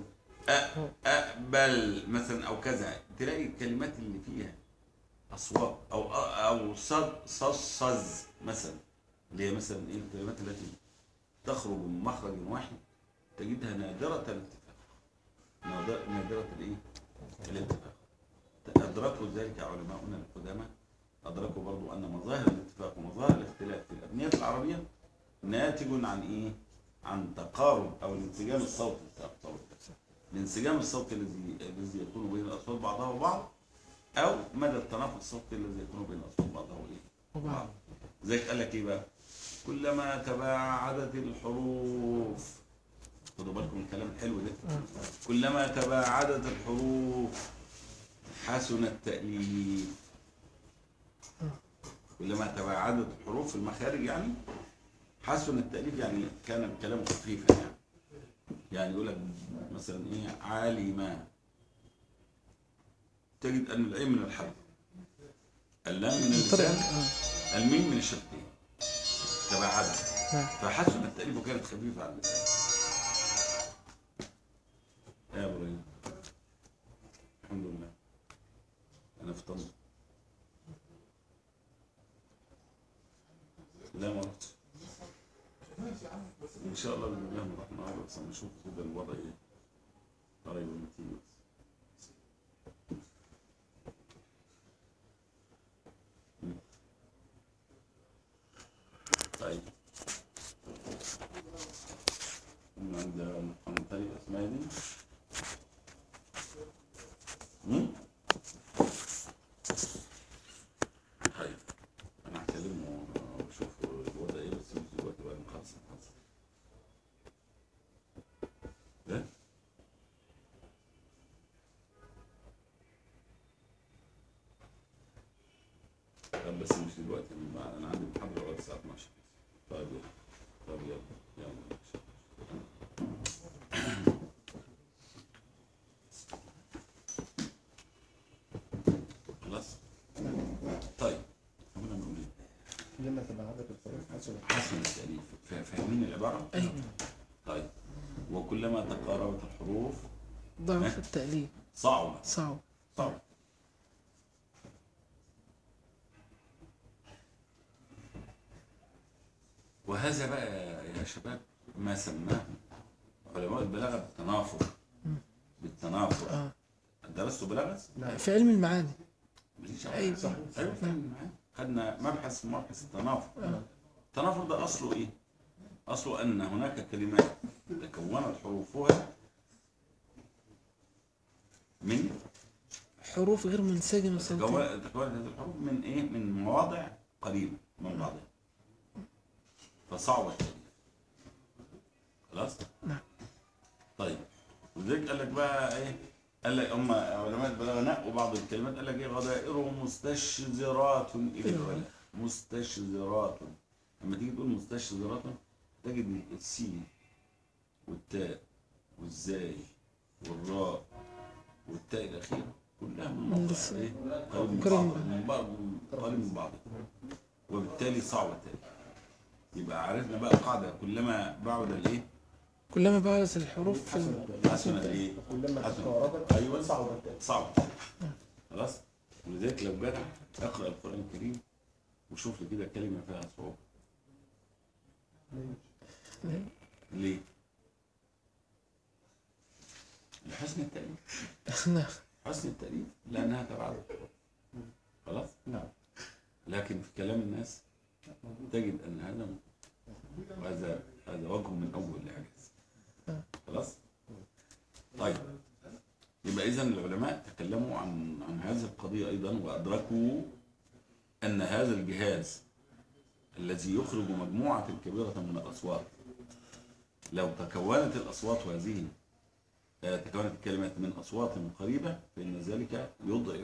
أقبل مثلا أو كذا. تلاقي الكلمات اللي فيها أصوات أو صز مثلا، اللي هي مثلا إيه الكلمات التي تخرج من مخرج واحد تجدها نادرة الاتفاق. نادرة الايه؟ الاتفاق. أدركوا ذلك علماؤنا القدامى، أدركوا برضو أن مظاهر الاتفاق ومظاهر الاختلاف في الأبنية العربية ناتج عن إيه؟ عن تقارب أو الانسجام الصوتي. الانسجام الصوتي الذي يكون بين الأصوات بعضها وبعض، أو مدى التنافس الصوتي الذي يكون بين الأصوات بعضها وبعض. زي قال لك إيه بقى؟ كلما تباعدت الحروف، خدوا بالكم من الكلام الحلو ده، كلما تباعدت الحروف حسن التأليف. كلما تباعدت الحروف في المخارج يعني حسن التأليف، يعني كان الكلام خفيفا يعني يقول لك مثلا ايه عالما، تجد ان العين من الحلق، اللام من اللسان، الميم من الشفتين، تباعدت فحسن التأليف وكانت خفيفة على اللسان. يا ابراهيم الحمد لله انا في طنطا. لا ما رحتش ان شاء الله باذن الله نروح النهارده، بس نشوف كده الوضع ايه قريب من تيجي. طيب من عند محمد اسمها دي طيب انا هكلمه واشوف الوضع ايه، بس مش دلوقتي بقى نخلص ده. طب بس مش دلوقتي، انا عندي محاضرة لغاية الساعة 12. طيب يلا، طب يلا يلا خلاص. طيب هنا نقول ايه؟
لما تباعدت الحروف
حسن التأليف. فاهمين العبارة؟
ايوه.
طيب وكلما تقاربت الحروف
ضعف التأليف.
صعب. وهذا بقى يا شباب ما سماه علماء البلاغة بالتنافر. درستوا بلاغة؟
في علم المعاني.
ايوه صح. ايوه في علم المعاني خدنا مبحث التنافر. التنافر ده اصله ايه؟ اصله ان هناك كلمات تكونت حروفها من
حروف غير منسجمة صوتيا.
تكونت هذه الحروف من ايه؟ من مواضع قريبة من بعضها، فصعب التأليف. خلاص؟
نعم.
طيب ولذلك قال لك بقى ايه؟ قال لك هم علماء البلاغه نقوا بعض الكلمات، قال لك ايه؟ غدائره مستشذرات الى الولاء. مستشذرات، لما تيجي تقول مستشذرات تجد السين والتاء والزاي والراء والتاء الاخيره كلها من موضع ايه؟ قريب من بعض، وبالتالي صعب التأليف. يبقى عرفنا بقى قاعده كلما بعد الايه؟
كلما بعدت الحروف
حسن الايه؟
كلما تقاربت
ايوه
صعب.
خلاص. ولذلك لو جدع اقرا القران الكريم وشوف لي كده كلمه فيها صعوبه. ليه؟ لحسن التأليف. حسن التأليف لانها تبعد. خلاص؟
نعم.
لكن في كلام الناس تجد ان هذا وجه من اول الاعجاز. خلاص؟ طيب يبقى اذا العلماء تكلموا عن هذه القضيه ايضا، وادركوا ان هذا الجهاز الذي يخرج مجموعه كبيره من الاصوات، لو تكونت الاصوات هذه تكونت الكلمات من اصوات قريبه، فان ذلك يضعف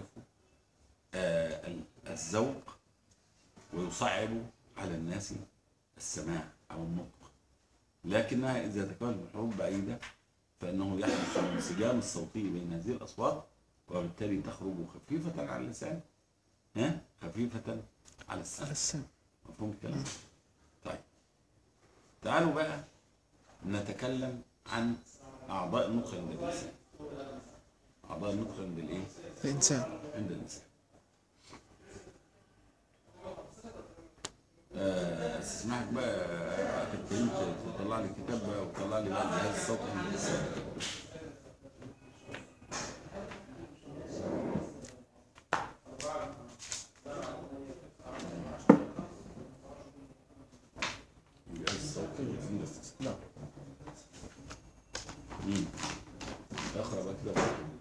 الذوق ويصعب على الناس السماع او النطق. لكنها اذا تكونت بحروف بعيده فانه يحدث الانسجام الصوتي بين هذه الاصوات، وبالتالي تخرج خفيفه على اللسان، خفيفه على السمع. مفهوم الكلام؟ طيب تعالوا بقى نتكلم عن اعضاء النطق عند الانسان. اعضاء النطق عند الايه؟ عند الانسان. اسمعك بقى كنت تطلع لي كتاب بقى وتطلع لي بقى الجهاز الصوتي. الجهاز الصوتي
نعم.
اقرا بقى كده.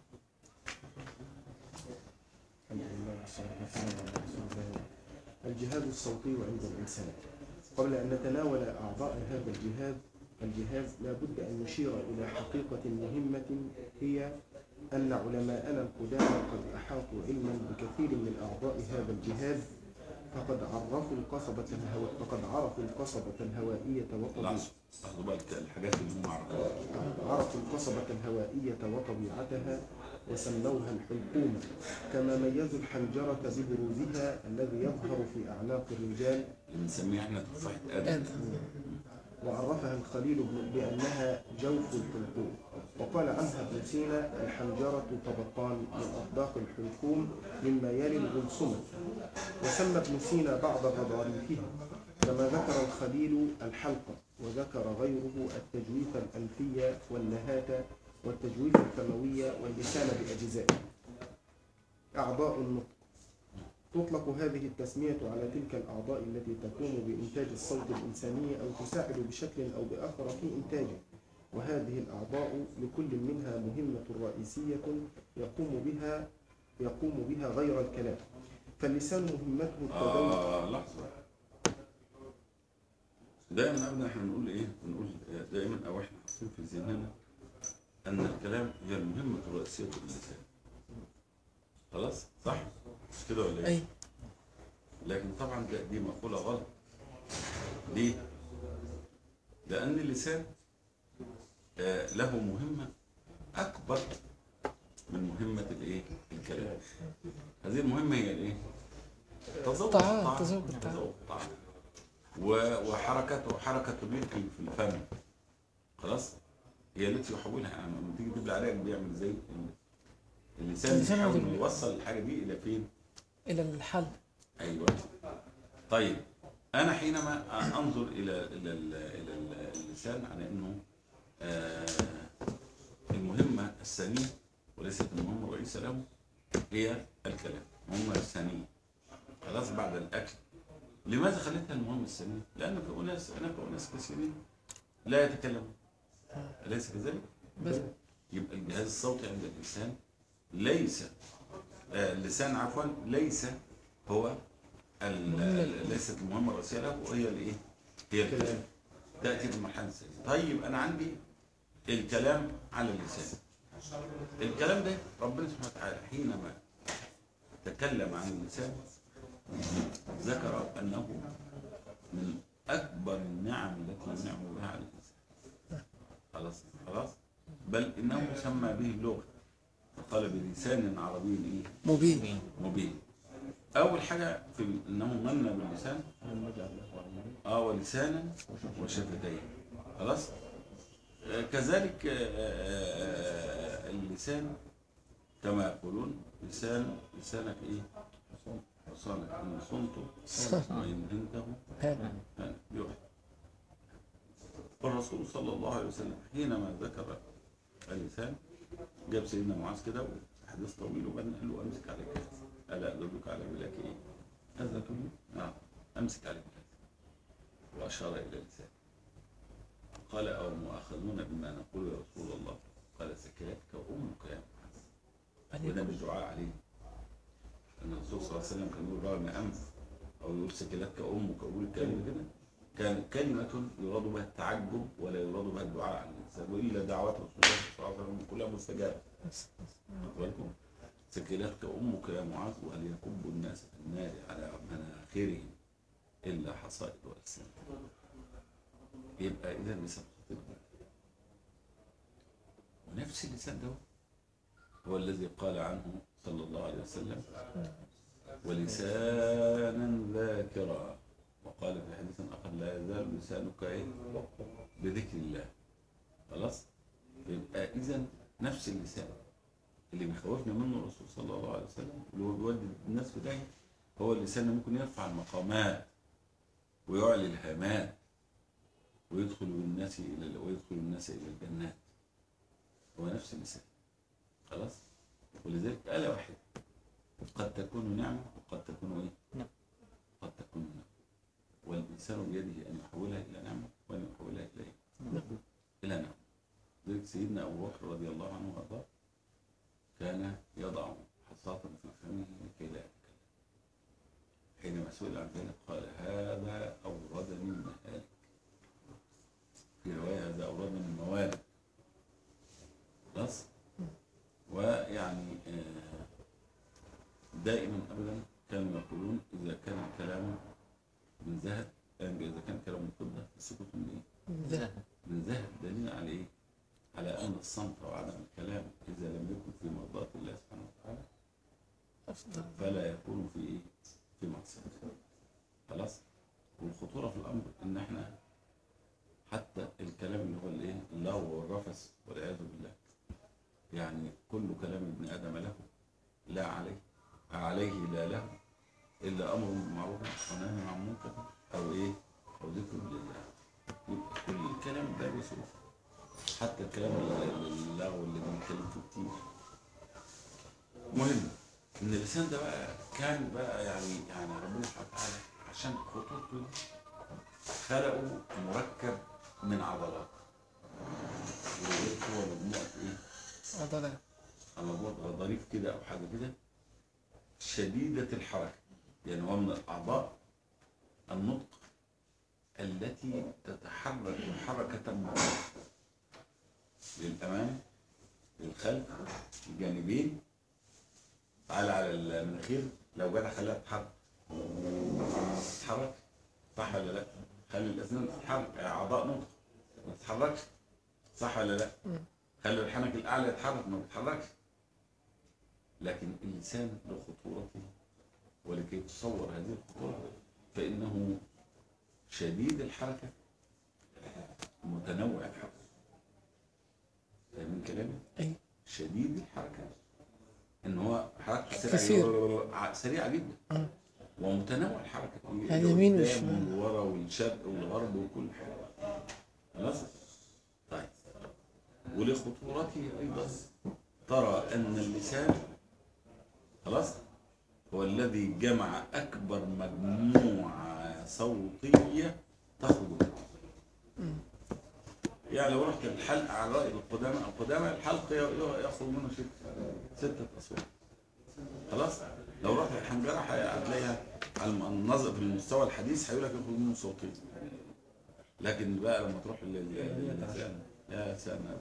الحمد لله والصلاة والسلام على رسول الله. الجهاز الصوتي عند الإنسان. قبل أن نتناول أعضاء هذا الجهاز لا بد أن نشير إلى حقيقة مهمة، هي أن علماءنا القدامى قد أحاطوا علما بكثير من أعضاء هذا الجهاز، فقد عرفوا القصبة الهوائية
اخذوا بالك الحاجات اللي هم عرفوها.
عرفوا القصبة الهوائية وطبيعتها وسموها الحلقوم، كما ميزوا الحنجرة ببروزها الذي يظهر في أعناق الرجال
بنسميها احنا تفاحة آدم.
وعرفها الخليل بأنها جوف الحلقوم. وقال عنها ابن سينا: الحنجرة طبقان من أطباق الحلقوم مما يلي الغلصمة. وسمى ابن سينا بعض غضاريفها، كما ذكر الخليل الحلقة، وذكر غيره التجويف الأنفية والنهاة والتجويف الفموية واللسان بأجزائه. أعضاء النطق. تطلق هذه التسمية على تلك الأعضاء التي تقوم بإنتاج الصوت الإنساني أو تساعد بشكل أو بآخر في إنتاجه، وهذه الأعضاء لكل منها مهمة رئيسية يقوم بها غير الكلام. فاللسان مهمته التدين.
لحظة. دائما ابدا احنا بنقول ايه؟ بنقول دائما او احنا حاطين في ذهننا ان الكلام هي المهمة الرئيسية للسان. خلاص؟ صح؟ مش كده ولا ايه؟ لكن طبعا دي مقولة غلط. ليه؟ لأن اللسان له مهمة أكبر من مهمة الايه؟ الكلام. هذه المهمة هي الايه؟ تذوق الطعام وحركة الريق في الفم. خلاص؟ هي التي يحولها. يعني لما تيجي تبلع عليك بيعمل زي اللسان بيحاول يوصل الحاجة دي إلى فين؟
إلى الحل.
أيوه. طيب أنا حينما أنظر إلى اللسان على أنه المهمة الثانية وليست المهمة الرئيسية له هي الكلام، المهمة الثانية خلاص بعد الأكل. لماذا خليتها المهمة الثانية؟ لأن هناك أناس كثيرين لا يتكلمون، أليس كذلك؟ يبقى الجهاز الصوتي عند الإنسان ليس اللسان عفوا ليس هو ليست المهمة الرئيسية له، وهي الايه؟ هي الكلام. تأتي بالمرحلة الثانية. طيب أنا عندي الكلام على اللسان. الكلام ده ربنا سبحانه وتعالى حينما تكلم عن اللسان ذكر أنه من أكبر النعم التي ينعم بها على الإنسان. خلاص؟ بل إنه سمى به اللغة، فقال بلسان عربي ايه؟ مبين. أول حاجة في إنه من باللسان ولسانا وشفتين. خلاص؟ كذلك اللسان كما يقولون لسانك ايه؟ حصانك إن صنته وإن هنته يوحد. والرسول صلى الله عليه وسلم حينما ذكر اللسان جاب سيدنا معاذ كده حديث طويل وبعدين قال له امسك عليك هذا، الا ادلك على ملاك ايه؟ هذا كله امسك عليك هذا، واشار الى اللسان. قال او مؤاخذون بما نقول يا رسول الله؟ قال سكلتك وامك يا معاذ. وده مش دعاء عليه، ان الرسول صلى الله عليه وسلم كان يقول رغم انف او يقول سكلتك امك او يقول كلمه كده، كانت كلمة يراد بها التعجب ولا يراد بها الدعاء على الإنسان، وإلا دعوات رسول الله صلى الله عليه وسلم كلها مستجابة. أخبركم سكلتك أمك يا معاذ وهل يكب الناس في النار على مناخرهم إلا حصائد وألسنتهم. يبقى إذا اللسان خطير. ونفس اللسان ده هو الذي قال عنه صلى الله عليه وسلم ولسانا ذاكرا، وقال في حديث آخر لا يزال لسانك ايه؟ بذكر الله. خلاص؟ يبقى إذا نفس اللسان اللي بيخوفنا منه الرسول صلى الله عليه وسلم اللي هو بيودي الناس في داهية هو اللسان اللي ممكن يرفع المقامات. ويعلي الهامات ويدخل الناس إلى الجنات، هو نفس المثال. خلاص. ولذلك آلة واحدة قد تكون نعمة وقد تكون إيه؟
نعم.
قد تكون نعمة، والإنسان بيده أن يحولها إلى نعمة وأن يحولها إلى إيه؟ إلى نعمة. لذلك سيدنا أبو بكر رضي الله عنه وأرضاه كان يضع حصاة في فمه لكي لا يتكلم. حينما سئل عن ذلك قال: هذا أوردني المهالك. في رواية: هذا أوردني الموالد. خلاص. ويعني دائما أبدا كانوا يقولون: إذا كان الكلام من ذهب، إذا كان كلام من فضة السكوت من إيه؟
ذهب.
من ذهب. دليل على إيه؟ على أن الصمت وعدم الكلام إذا لم يكن في مرضاة الله سبحانه وتعالى
أفضل.
فلا يكون في إيه؟ في مقصد. خلاص. والخطورة في الأمر إن إحنا حتى الكلام اللي هو الإيه؟ اللغو والرفث والعياذ بالله، يعني كل كلام ابن آدم له لا عليه لا له إلا أمر بالمعروف ونهي عن المنكر أو إيه؟ أو ذكر لله. يبقى كل الكلام ده بيسوء، حتى الكلام اللغو اللي بنتكلم فيه كتير. مهم إن اللسان ده بقى كان بقى يعني ربنا سبحانه وتعالى عشان خطوطه خلقوا مركب من عضلات، هو مجموعة إيه؟
عضلات.
مجموعة غضاريف كده أو حاجة كده شديدة الحركة. يعني هو من الأعضاء النطق التي تتحرك حركة مطلقة للأمام للخلف الجانبين. على المناخير لو جدع خليها تتحرك صح ولا لا؟ خلي الأسنان تتحرك، أعضاء نطق ما تتحركش صح ولا لا؟ خلي الحنك الأعلى يتحرك ما بيتحركش. لكن اللسان لخطورته ولكي تصور هذه الخطورة فإنه شديد الحركة متنوع الحركة. فاهمين كلامي؟
أي.
شديد الحركة إن هو حركة سريعة جدا ومتنوع الحركة،
يعني يمين
وشمال والورا والشرق والغرب وكل حاجة. خلاص؟ طيب. ولخطورته أيضا ترى أن اللسان خلاص هو الذي جمع أكبر مجموعة صوتية تخرج منه. يعني لو رحت الحلق على رأي القدامى الحلق يخرج منه ستة أصوات. خلاص. لو رحت الحنجرة هتلاقيها على النظر في المستوى الحديث هيقول لك يخرج منه صوتين. لكن بقى لما تروح للسان يا سنة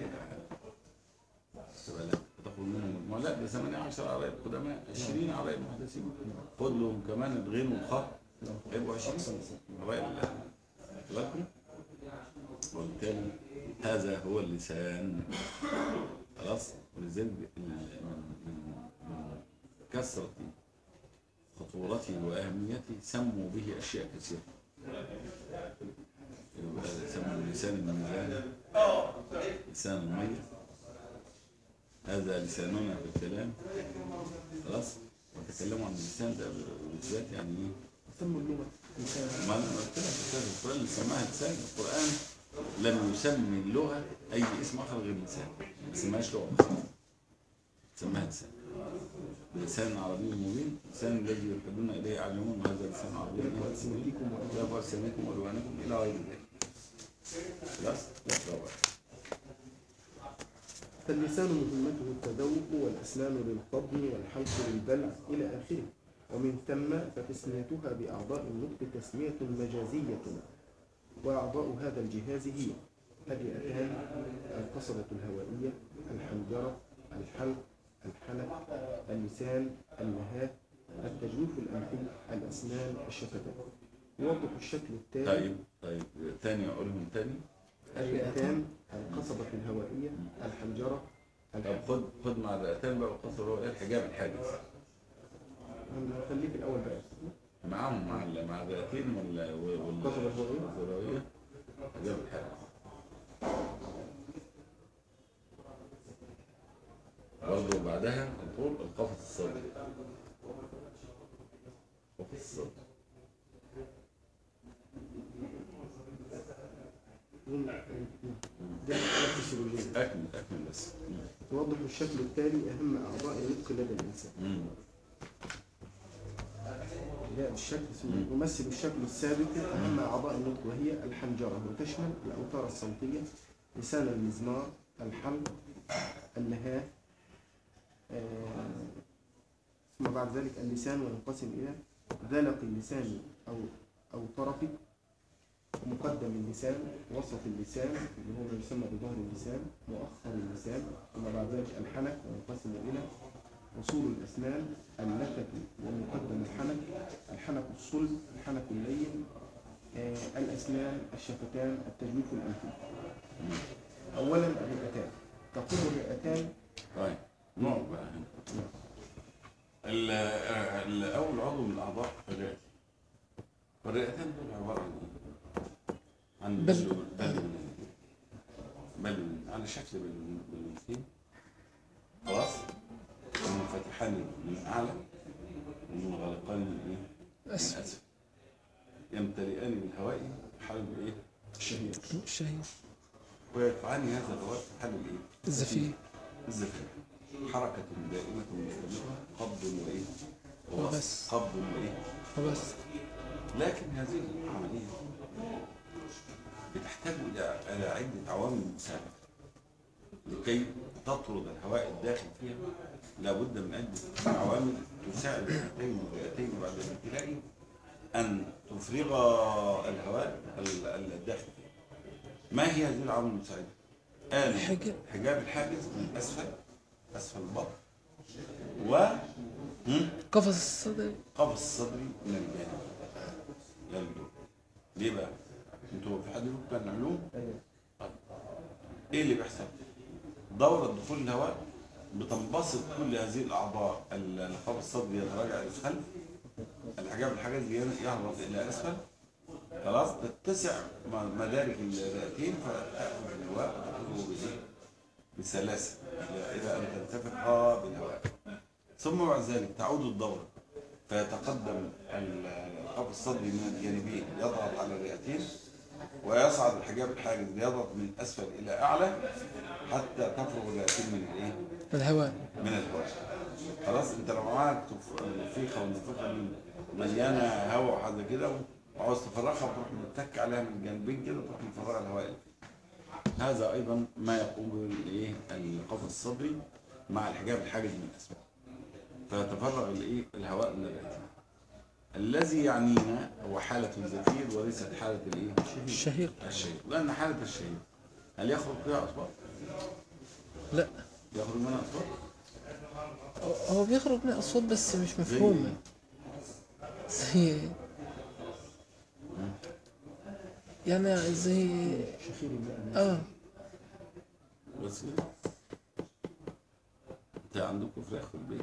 تاخد منهم مجموعة. لا ده 18 على رأي القدماء، 20 على رأي المحدثين، خد لهم كمان الغين والخاء يبقوا 20 على رأي بالكم. وبالتالي هذا هو اللسان. خلاص. ولذلك من كثرة خطورته وأهميته سموا به أشياء كثيرة. سموا لسان الميزان، لسان الميت، هذا لساننا في الكلام. خلاص. وتكلموا عن اللسان ده بالذات يعني ايه؟
سموا اللغة لسان.
ما انا قلت لك القرآن اللي سماها لسان. القرآن لم يسمي اللغة أي اسم آخر غير لسان، ما سماهاش لغة، سماها لسان. بلسان عربي مبين، لسان الذي يلحدون إليه يعلمون هذا لسان عربي مبين لا ألسنتكم وألوانكم إلى غير ذلك. خلاص؟
فاللسان مهمته التذوق والأسنان للطبن والحلق للبلع إلى آخره. ومن ثم فتسميتها بأعضاء النطق تسمية مجازية. وأعضاء هذا الجهاز هي الرئتان، القصبة الهوائية، الحنجرة، الحلق، الحلق، اللسان، النهاة، التجويف الأنفي، الأسنان، الشفتان. يوضح الشكل التالي.
طيب ثاني أقولهم ثاني.
الرئتان، القصبة الهوائية، الحنجرة.
طب خد مع الرئتان بقى والقصبة الهوائية الحجاب الحاجز.
خليك الأول بقى
معاهم مع الرئتين
والقصبة الهوائية
حجاب الحاجز. برضه بعدها نقول القفص الصدري. القفص الصدري
دي حالة فسيولوجية.
أكمل بس.
توضح بالشكل التالي أهم أعضاء النطق لدى الإنسان. ده الشكل يمثل الشكل السابق أهم أعضاء النطق، وهي الحنجرة، وتشمل الأوتار الصوتية، لسان المزمار، الحلق، اللهاه، ثم بعد ذلك اللسان، وينقسم إلى ذلق اللسان أو طرفه، مقدم اللسان، وسط اللسان اللي هو ما يسمى بظهر اللسان، مؤخر اللسان، ثم بعد ذلك الحنك، وينقسم إلى وصول الأسنان، اللثة ومقدم الحنك الصلب، الحنك اللين، الأسنان، الشفتان، التجويف الأنفي. أولا الرئتان. تقوم الرئتان.
طيب نقعد بقى هنا. أول عضو من الأعضاء الرئتين. الرئتين دول عبارة عن بل على شكل بالمثيل، خلاص، منفتحان من أعلى ومنغلقان من أسفل، يمتلئان بالهواء حال الإيه؟
الشهية،
ويدفعان هذا الهواء في حال الإيه؟
الزفير.
حركة دائمة مستمرة، قبض وإيه؟
وبس.
قبض وإيه؟
وبس.
لكن هذه العملية بتحتاج إلى عدة عوامل مساعدة لكي تطرد الهواء الداخل فيها. لابد من عدة عوامل تساعد هاتين الرئتين بعد الامتلاء أن تفرغ الهواء الداخل فيها. ما هي هذه العوامل المساعدة؟ حجاب الحاجز من أسفل البطن، و
قفص الصدري
من الجانب يبدو. ليه بقى؟ انتوا في حد منكم كان علوم؟ طيب ايه اللي بيحصل؟ دورة دخول الهواء بتنبسط كل هذه الأعضاء. القفص الصدري يتراجع إلى الخلف، الحجاب الحاجز يهبط إلى أسفل، خلاص، تتسع مدارك الرئتين فتأخذ الهواء وتأخذه بسلاسة إلى أن تنتفخ بالهواء. ثم بعد ذلك تعود الدورة فيتقدم القفص الصدري من الجانبين يضغط على الرئتين، ويصعد الحجاب الحاجز ليضغط من أسفل إلى أعلى حتى تفرغ الرئتين من الإيه؟ من الهواء. خلاص، أنت لو معاك نفيخة والنفيخة مليانة هواء وحاجة كده وعاوز تفرغها وتروح متك عليها من الجانبين كده وتروح مفرغ الهواء اللي فيه. هذا أيضا ما يقوم بالإيه؟ القفص الصدري مع الحجاب الحاجز من أسفل، فيتفرغ الهواء من الرئتين. الذي يعنينا هو حالة الزفير وليست حالة
الشهيق.
لأن حالة الشهيق هل يخرج فيها أصوات؟
لا،
يخرج منها أصوات؟
هو بيخرج منها أصوات بس مش مفهومة. زي يعني زي
بس كده. انت عندكم فراخ في البيت؟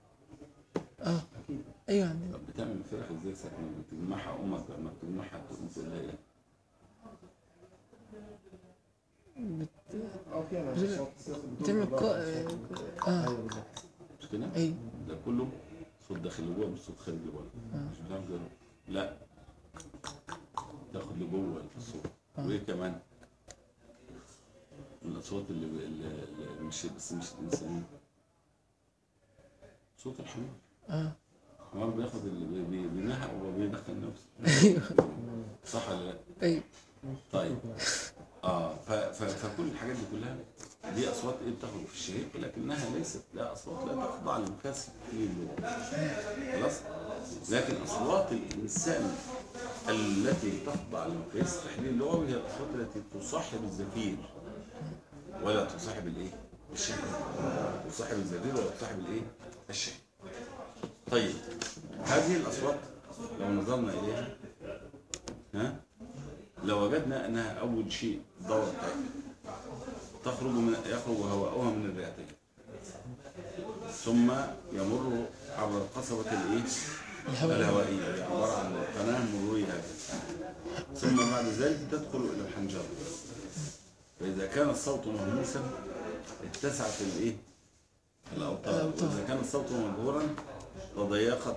ايوه يعني.
طب بتعمل الفراخ ازاي ساعة ما بتجمعها امك؟ لما بتجمعها تقوم تقول لها ايه؟
بتعمل
مش كده؟
ايوه.
ده كله صوت داخل لجوه مش صوت خارج لبره. مش بتعمل كده؟ لا، تاخد لجوه الصوت. وايه كمان؟ من الاصوات اللي مش الانسان، صوت الحمار. الحمار بياخد اللي بينهق وبيدخل نفسه. صح ولا لا؟
ايوه.
طيب فكل الحاجات دي كلها دي اصوات بتخرج في الشهيق، لكنها ليست لا اصوات لا تخضع لمقياس تحليل اللغه، خلاص. لكن اصوات الانسان التي تخضع لمقياس تحليل اللغوي هي الاصوات التي تصاحب الزفير ولا تصاحب الشهيق. تصاحب الزفير ولا تصاحب الشهيق. طيب هذه الاصوات لو نظرنا اليها لو وجدنا انها اول شيء دورة يخرج هواؤها من الرئتين، ثم يمر عبر القصبة الهوائية، يعني عبارة عن قناة مرورية هكذا، ثم بعد ذلك تدخل الى الحنجرة. فاذا كان الصوت مهموسا اتسعت الاوتار، واذا كان الصوت مجهورا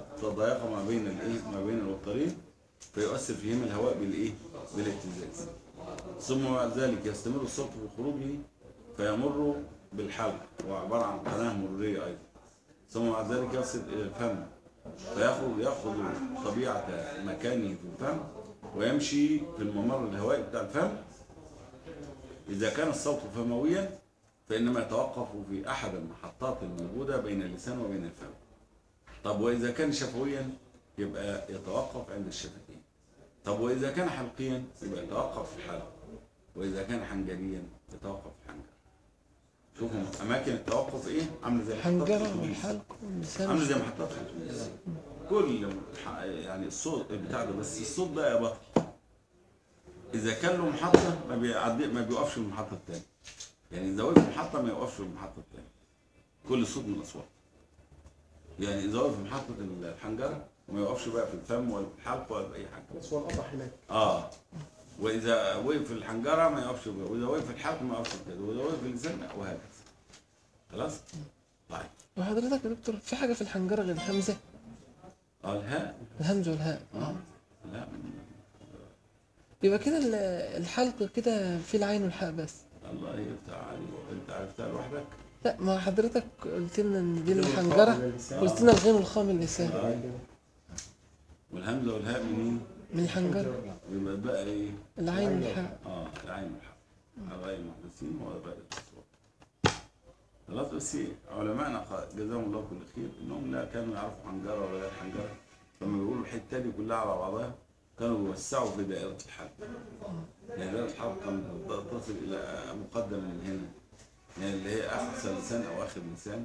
تضايق ما بين الوترين، فيؤثر فيهما الهواء بالاهتزاز. ثم بعد ذلك يستمر الصوت في خروجه فيمر بالحلق، هو عبارة عن قناة مرية أيضا. ثم بعد ذلك يصل إلى الفم يأخذ طبيعة مكانه في الفم ويمشي في الممر الهوائي بتاع الفم. إذا كان الصوت فمويا فإنما يتوقف في أحد المحطات الموجودة بين اللسان وبين الفم. طب وإذا كان شفويا يبقى يتوقف عند الشفتين. طب وإذا كان حلقيا يبقى يتوقف في الحلق. وإذا كان حنجريا يتوقف في الحنجر. شوفوا أماكن التوقف إيه؟ عاملة زي محطات
الحنجرة
الأتوبيس.
والحلق واللسان.
عاملة زي محطات الأتوبيس. كل يعني الصوت بتاع ده، بس الصوت ده يا بطل إذا كان له محطة ما بيوقفش في المحطة التانية. يعني إذا وقف في محطة ما يوقفش في المحطة التانية. كل صوت من الأصوات. يعني إذا وقف في محطة الحنجرة ما يوقفش بقى في الفم ولا في الحلق ولا في أي حاجة.
بس هو القطع هناك.
وإذا وقف في الحنجرة ما يوقفش بقى، وإذا وقف في الحلق ما يوقفش كده، وإذا وقف في اللسان وهكذا. خلاص؟ طيب.
وحضرتك يا دكتور في حاجة في الحنجرة غير الهمزة؟
الهاء.
الهمزة والهاء.
لا.
يبقى كده الحلق كده في العين والحاء بس.
الله يفتح عليك، أنت عرفتها لوحدك؟
لا، ما حضرتك قلت لنا ان دي الحنجرة، قلت لنا الغين والخاء من اللسان.
والهمزة والهاء منين؟
من الحنجرة.
يبقى بقى إيه؟
العين والحاء.
العين والحاء. غير محدثين وغير الأصوات. خلاص. بس علماءنا جزاهم الله كل خير انهم لا كانوا يعرفوا حنجره ولا غير حنجره، لما بيقولوا الحته دي كلها على بعضها كانوا بيوسعوا في دائره الحلق. يعني دائره الحلق كانت تصل الى مقدم من هنا، يعني اللي هي اقصى لسان او اخر لسان.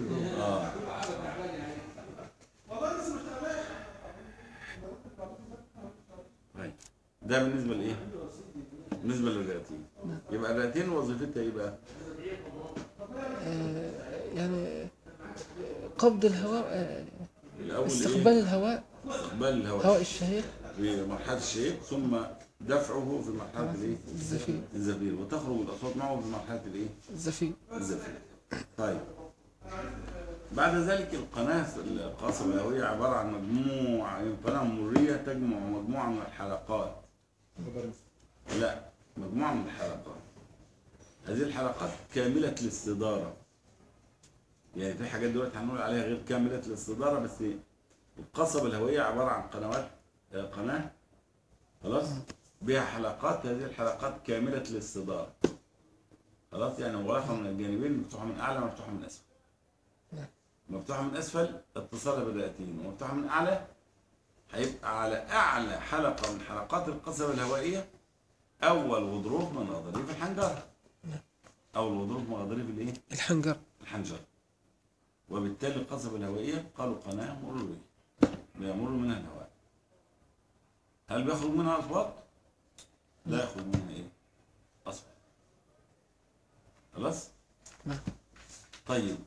ده بالنسبه لايه؟ بالنسبه للرئتين. يبقى الرئتين وظيفتها ايه بقى؟
يعني قبض الهواء، استقبال
إيه؟
الهواء،
استقبال الهواء،
هواء الشهيق
في مرحله الشهيق، ثم دفعه في مرحله الايه؟
الزفير.
الزفير، وتخرج الاصوات معه في مرحله الايه؟
الزفير.
طيب. بعد ذلك القناه القاصبه الهويه عباره عن قناه مريه تجمع مجموعه من الحلقات. لا، مجموعه من الحلقات. هذه الحلقات كامله الاستداره. يعني في حاجات دلوقتي هنقول عليها غير كامله الاستداره، بس القصبه الهويه عباره عن قناه خلاص بها حلقات. هذه الحلقات كامله الاستداره. خلاص. يعني مغلقه من الجانبين، مفتوحه من اعلى مفتوحه من اسفل. مفتوحه من اسفل اتصالها بالرئتين، ومفتوحه من اعلى هيبقى على اعلى حلقه من حلقات القصبه الهوائيه اول غضروف من غضاريف الحنجره. اول غضروف من غضاريف الايه؟ الحنجره. وبالتالي القصبة الهوائية قالوا قناة مرورية بيمر منها الهواء. هل بيخرج منها أصوات؟ لا يخرج منها إيه؟ أصوات. خلاص؟
نعم.
طيب.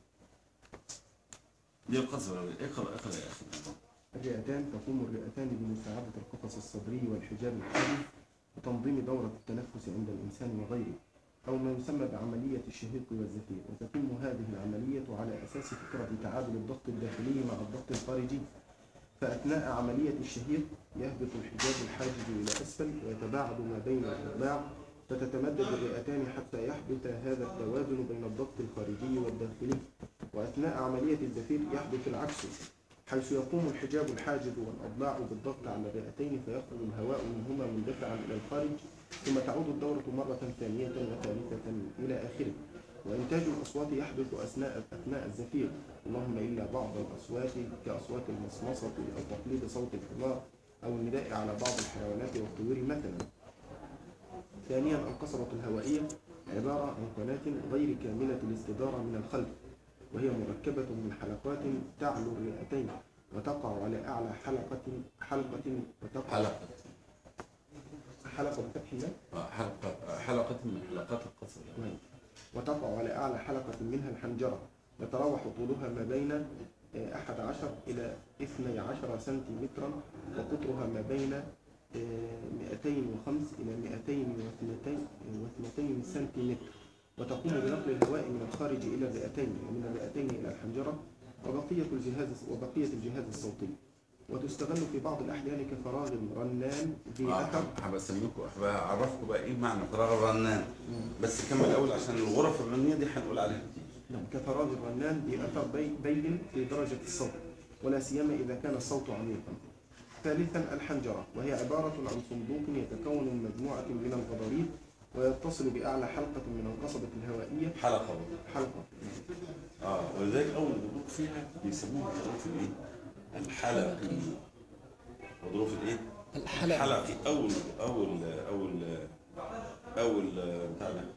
دي القصبة الهوائية. اقرأ يا أخي.
الرئتان تقوم الرئتان بمساعدة القفص الصدري والحجاب الحاجز وتنظيم دورة التنفس عند الإنسان وغيره، أو ما يسمى بعملية الشهيق والزفير. وتتم هذه العملية على أساس فكرة تعادل الضغط الداخلي مع الضغط الخارجي. فأثناء عملية الشهيق يهبط الحجاب الحاجز إلى أسفل ويتباعد ما بين الأضلاع، فتتمدد الرئتان حتى يحدث هذا التوازن بين الضغط الخارجي والداخلي. وأثناء عملية الزفير يحدث العكس، حيث يقوم الحجاب الحاجز والأضلاع بالضغط على الرئتين فيخرج الهواء منهما مندفعا إلى الخارج، ثم تعود الدورة مرة ثانية وثالثة إلى آخره. وإنتاج الأصوات يحدث أثناء الزفير، اللهم إلا بعض الأصوات كأصوات المصمصة أو تقليد صوت الحمار أو النداء على بعض الحيوانات والطيور مثلا. ثانيا، القصبة الهوائية عبارة عن قناة غير كاملة الاستدارة من الخلف، وهي مركبة من حلقات تعلو الرئتين وتقع على أعلى حلقة بفتح الله؟
حلقة من حلقات القصبة.
وتقع على أعلى حلقة منها الحنجرة، يتراوح طولها ما بين 11 إلى 12 سنتيمترا، وقطرها ما بين 205 إلى 202 سنتيمتر، وتقوم بنقل الهواء من الخارج إلى الرئتين ومن الرئتين إلى الحنجرة وبقية الجهاز الصوتي. وتستغل في بعض الأحيان كفراغ رنان ذي أثر.
هبقى اعرفكم بقى ايه معنى فراغ الرنان، بس كمل الاول عشان الغرف الرنيه دي هنقول عليها كتير.
كفراغ الرنان ذي أثر بين في درجة الصوت، ولا سيما إذا كان الصوت عميقا. ثالثا الحنجرة، وهي عبارة عن صندوق يتكون من مجموعة من الغضاريف ويتصل بأعلى حلقة من القصبة الهوائية. حلقة.
ولذلك أول غضروف فيها بيسموها غضروف الإيه؟ الحلقي. غضروف الإيه؟ الحلقي. أول بتاع ده.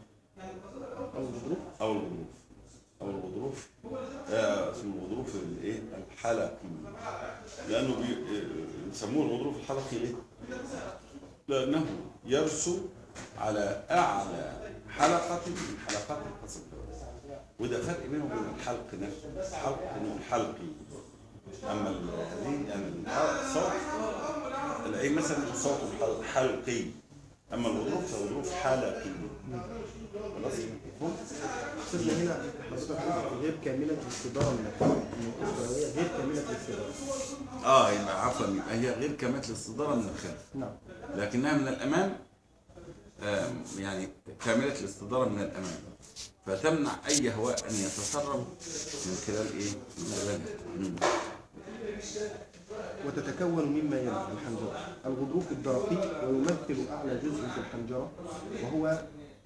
أول غضروف اسمه غضروف الإيه؟ الحلقي. لأنه بيسموه الغضروف الحلقي ليه؟ لأنه يرسو على أعلى حلقة من حلقات القصب، وده فرق بينه وبين الحلق نفسه. الحلق انه حلقي، اما هذه يعني الصوت العين مثلا الصوت حلقي، اما الغضروف فغضروف حلقي. خلاص مفهوم؟
سيبنا هنا حضرتك غير كاملة الاستدارة من القصبة، غير كاملة الاستدارة.
يبقى عفوا هي غير كاملة الاستدارة من الخلف.
نعم.
لكنها من الامام يعني كاملة الاستدارة من الامام، فتمنع اي هواء ان يتسرب من خلال ايه؟ من خلالها.
وتتكون مما يلي الحنجرة: الغضروف الدرقي، ويمثل اعلى جزء في الحنجرة، وهو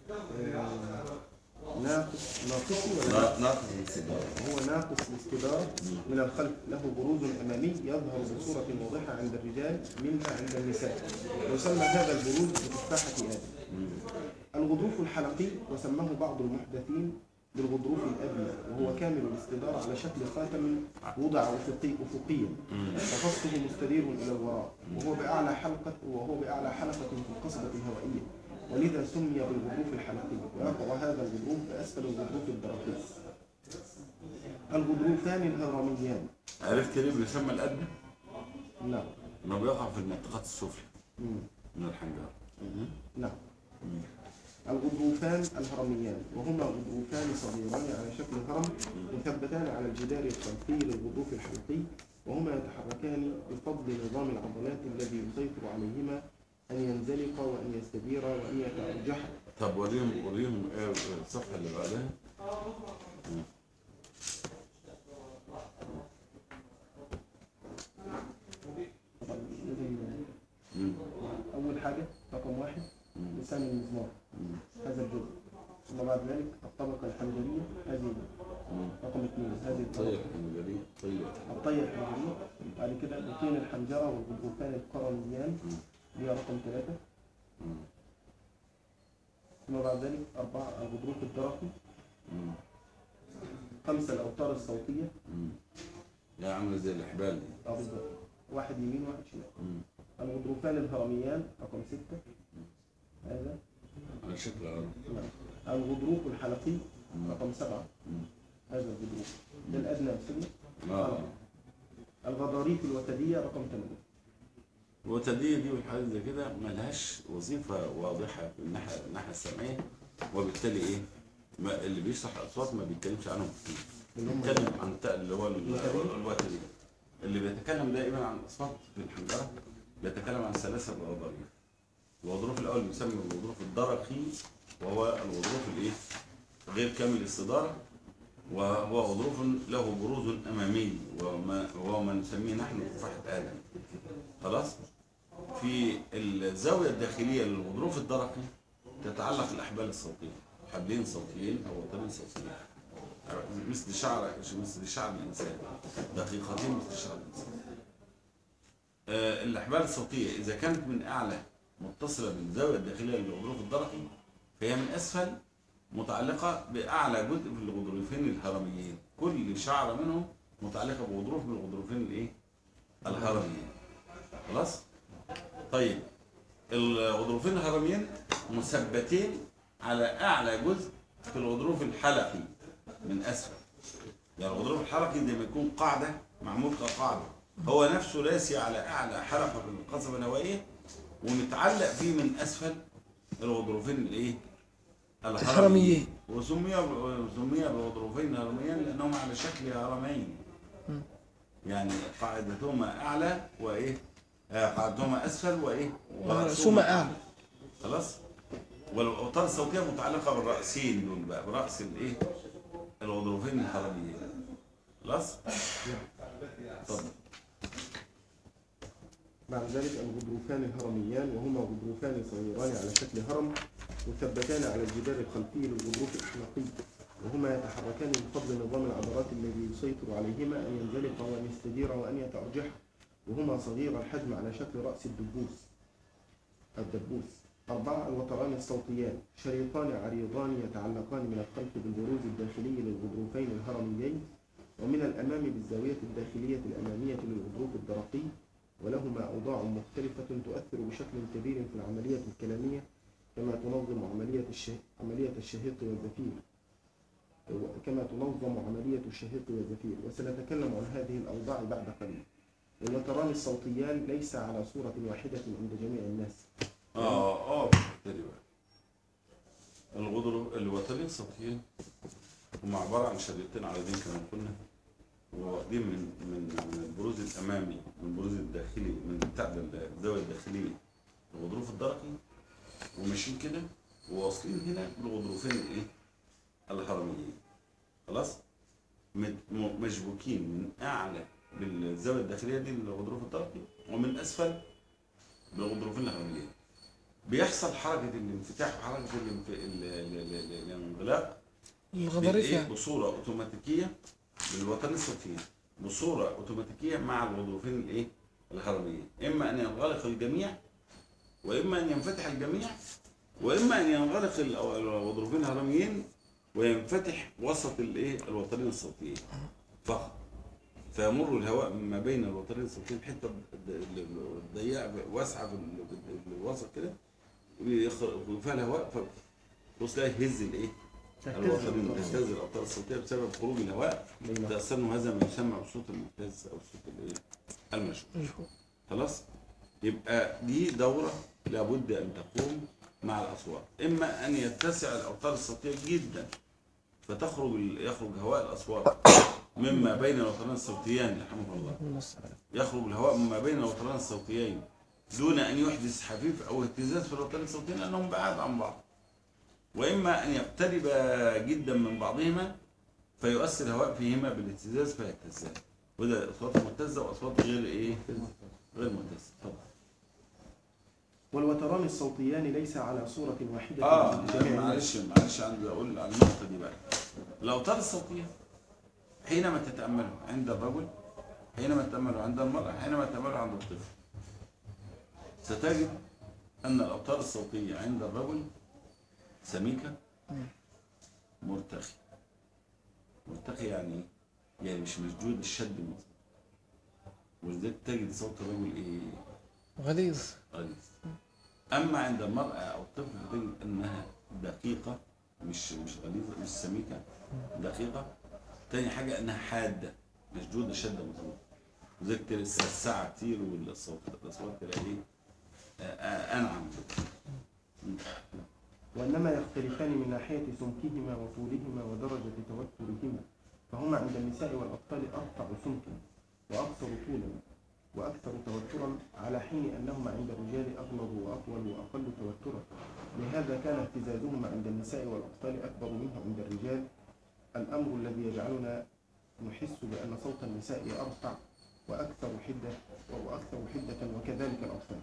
ناقص الاستدارة من الخلف، له بروز امامي يظهر بصورة واضحة عند الرجال منها عند النساء، ويسمى هذا البروز بتفاحة آدم. الغضروف الحلقي، وسماه بعض المحدثين بالغضروف الأبني، وهو كامل الاستدارة على شكل خاتم وضع أفقيا، وفصله مستدير إلى الوراء، وهو بأعلى حلقة في القصبة الهوائية، ولذا سمي بالغضروف الحلقي، ويقع هذا الغضروف بأسفل الغضروف الدرقي. الغضروفان الهرميان.
عرفت ليه بيسمى الأدنى؟
نعم.
انه بيقع في المنطقة السفلى من الحنجرة.
نعم. الغضروفان الهرميان، وهما غضروفان صغيران على شكل هرم مثبتان على الجدار الخلفي للغضروف الحلقي، وهما يتحركان بفضل نظام العضلات الذي يسيطر عليهما أن ينزلق وأن يستدير وأن يتأرجح.
طب وريهم الصفحة اللي بعدها.
أول حاجة رقم 1 لسان المزمار، هذا الجزء. ثم بعد ذلك الطبقة الحنجرية، هذه رقم 2 هذه الطبقة الطية الحنجرية. بعد كده بطين الحنجرة والغضروفان القرنيان، دي رقم 3. ثم بعد ذلك 4 الغضروف الدرقي. 5 الأوتار الصوتية.
لا عاملة زي الإحبال دي.
بالظبط، واحد يمين واحد شمال. الغضروفان الهرميان رقم 6، هذا
على شكل عرض.
الغضروف الحلقي رقم 7، هذا الغضروف ده الأدنى بسنة. الغضاريف الوتدية رقم 8.
الوتدية دي والحاجات زي كده ملهاش وظيفة واضحة في الناحية السمعية، وبالتالي إيه؟ اللي بيشرح الأصوات ما بيتكلمش عنهم كتير. بيتكلم عن اللي هو الوتدية. اللي بيتكلم دائما عن الأصوات في الحنجرة بيتكلم عن سلاسل الغضاريف. الغضروف الأول بيسمى الغضروف الدرقي، وهو الغضروف الإيه؟ غير كامل الاستدارة، وهو غضروف له بروز أمامي، وهو ما نسميه نحن تفاحة آدم. خلاص؟ في الزاوية الداخلية للغضروف الدرقي تتعلق الأحبال الصوتية، حبلين صوتيين أو وترين صوتيين مثل شعر الإنسان، دقيقتين مثل شعر الإنسان. الأحبال الصوتية إذا كانت من أعلى متصلة بالزاوية الداخلية للغضروف الدرقي، فهي من أسفل متعلقة بأعلى جزء في الغضروفين الهرميين، كل شعرة منهم متعلقة بغضروف من الغضروفين الإيه؟ الهرميين. خلاص؟ طيب الغضروفين الهرميين مثبتين على أعلى جزء في الغضروف الحلقي من أسفل. يعني الغضروف الحلقي لما يكون قاعدة معمول كقاعدة، هو نفسه راسي على أعلى حلقة في القصبة الهوائية، ومتعلق فيه من أسفل الغضروفين الإيه؟ الهرميين. وسمي بالغضروفين الهرميين لأنهم على شكل هرمين. يعني قاعدتهما اعلى وايه، قاعدتهما اسفل وايه،
ورأسهما أعلى.
خلاص. والاوتار الصوتيه متعلقه بالراسين دول بقى، براس الايه، الغضروفين الحراريين. خلاص. اتفضل.
بعد ذلك الغضروفان الهرميان، وهما غضروفان صغيران على شكل هرم مثبتان على الجدار الخلفي للغضروف الأخلاقي، وهما يتحركان بفضل نظام العضلات الذي يسيطر عليهما أن ينزلق وأن يستدير وأن يتأرجح، وهما صغير الحجم على شكل رأس الدبوس. 4 الوتران الصوتيان، شريطان عريضان يتعلقان من الخلف بالبروز الداخلي للغضروفين الهرميين، ومن الأمام بالزاوية الداخلية الأمامية للغضروف الدرقي، ولهما أوضاع مختلفة تؤثر بشكل كبير في العملية الكلامية، كما تنظم عملية الشهيق والزفير، وسنتكلم عن هذه الأوضاع بعد قليل. والوتران الصوتيان ليس على صورة واحدة عند جميع الناس.
الوترين الصوتيين هم عبارة عن شريطين عريضين كما قلنا، واخدين من البروز الامامي، من البروز الداخلي، من بتاع الزاويه الداخليه الغضروف الدرقي، وماشيين كده وواصلين هنا بالغضروفين الايه، الهرميين. خلاص. مشبوكين من اعلى بالزاويه الداخليه دي للغضروف الدرقي، ومن اسفل بالغضروفين الهرميين. بيحصل حركه الانفتاح وحركه الانغلاق
الغضاريف يعني
بصوره اوتوماتيكيه بالوترين الصوتيين، بصوره اوتوماتيكيه مع الغضروفين الايه، الهرميين. اما ان ينغلق الجميع، واما ان ينفتح الجميع، واما ان ينغلق الغضروفين الهرميين وينفتح وسط الايه، الوترين الصوتيين فقط، فيمر الهواء ما بين الوترين الصوتيين حته ضيقه واسعه في الوسط كده، وفيها الهواء، فتبص تلاقي يهز الايه، الوترين، تهتز الاوتار الصوتيه بسبب خروج الهواء، تأثر هذا ما يسمى بالصوت المهتز او الصوت الايه، المشهور. خلاص. يبقى دي دوره لابد ان تقوم مع الاصوات، اما ان يتسع الاوتار الصوتيه جدا يخرج هواء الاصوات مما بين الوترين الصوتيين، رحمه الله، يخرج الهواء مما بين الوترين الصوتيين دون ان يحدث حفيف او اهتزاز في الوترين الصوتيين لانهم بعاد عن بعض، واما ان يقترب جدا من بعضهما فيؤثر الهواء فيهما بالاهتزاز فيهتزان، وده اصوات مهتزه واصوات غير ايه، غير مهتزه. طبعا.
والوتران الصوتيان ليس على صورة واحدة.
معلش عندي اقول على النقطه دي بقى. الاوتار الصوتيه حينما تتامله عند الرجل، حينما تتامله عند المراه، حينما تتامله عند الطفل، ستجد ان الاوتار الصوتيه عند الرجل سميكه مرتخي يعني مش مشدود الشد المظبوط، ولذلك تجد صوت الرجل ايه،
غليظ.
اما عند المراه او الطفل تجد انها دقيقه، مش غليظه، مش سميكه، دقيقه. تاني حاجه انها حاده، مشدوده شده مظبوط، لذلك الساعه كتير والاصوات تلاقي ايه، انعم.
وإنما يختلفان من ناحية سمكهما وطولهما ودرجة توترهما، فهما عند النساء والأطفال أقطع سمكا وأقصر طولا وأكثر توترا، على حين أنهما عند الرجال أغلظ وأطول وأقل توترا. لهذا كان اهتزازهما عند النساء والأطفال أكبر منه عند الرجال، الأمر الذي يجعلنا نحس بأن صوت النساء أرفع وأكثر حدة وكذلك الأطفال.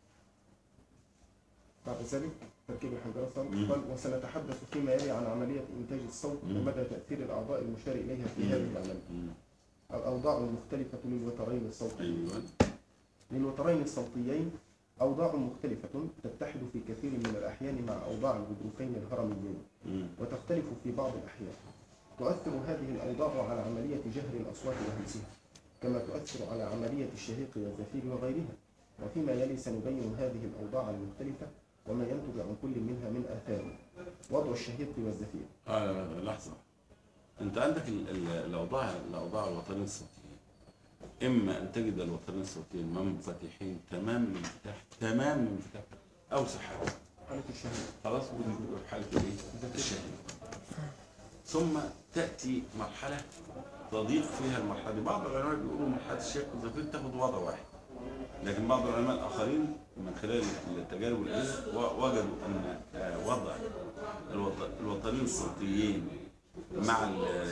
بعد ذلك تركيب الحنجرة قال: وسنتحدث فيما يلي عن عملية إنتاج الصوت ومدى تأثير الأعضاء المشار إليها في هذه العملية. الأوضاع المختلفة للوترين الصوتيين. للوترين الصوتيين أوضاع مختلفة تتحد في كثير من الأحيان مع أوضاع الغضروفين الهرميين، وتختلف في بعض الأحيان. تؤثر هذه الأوضاع على عملية جهر الأصوات وهمسها، كما تؤثر على عملية الشهيق والزفير وغيرها. وفيما يلي سنبين هذه الأوضاع المختلفة وما ينتج عن كل منها من آثار وضع الشهيق والزفير.
لحظة، أنت عندك الأوضاع الوترين الصوتيين، إما أن تجد الوترين الصوتيين منفتحين تمام الانفتاح أو سحاب،
حالة الشهيق.
خلاص، حالة الشهيق. ثم تأتي مرحلة تضيق فيها المرحله دي. بعض العلماء بيقولوا مرحله الشق الزفير تاخد وضع واحد، لكن بعض العلماء الاخرين من خلال التجارب والادله وجدوا ان وضع الوترين الصوتيين مع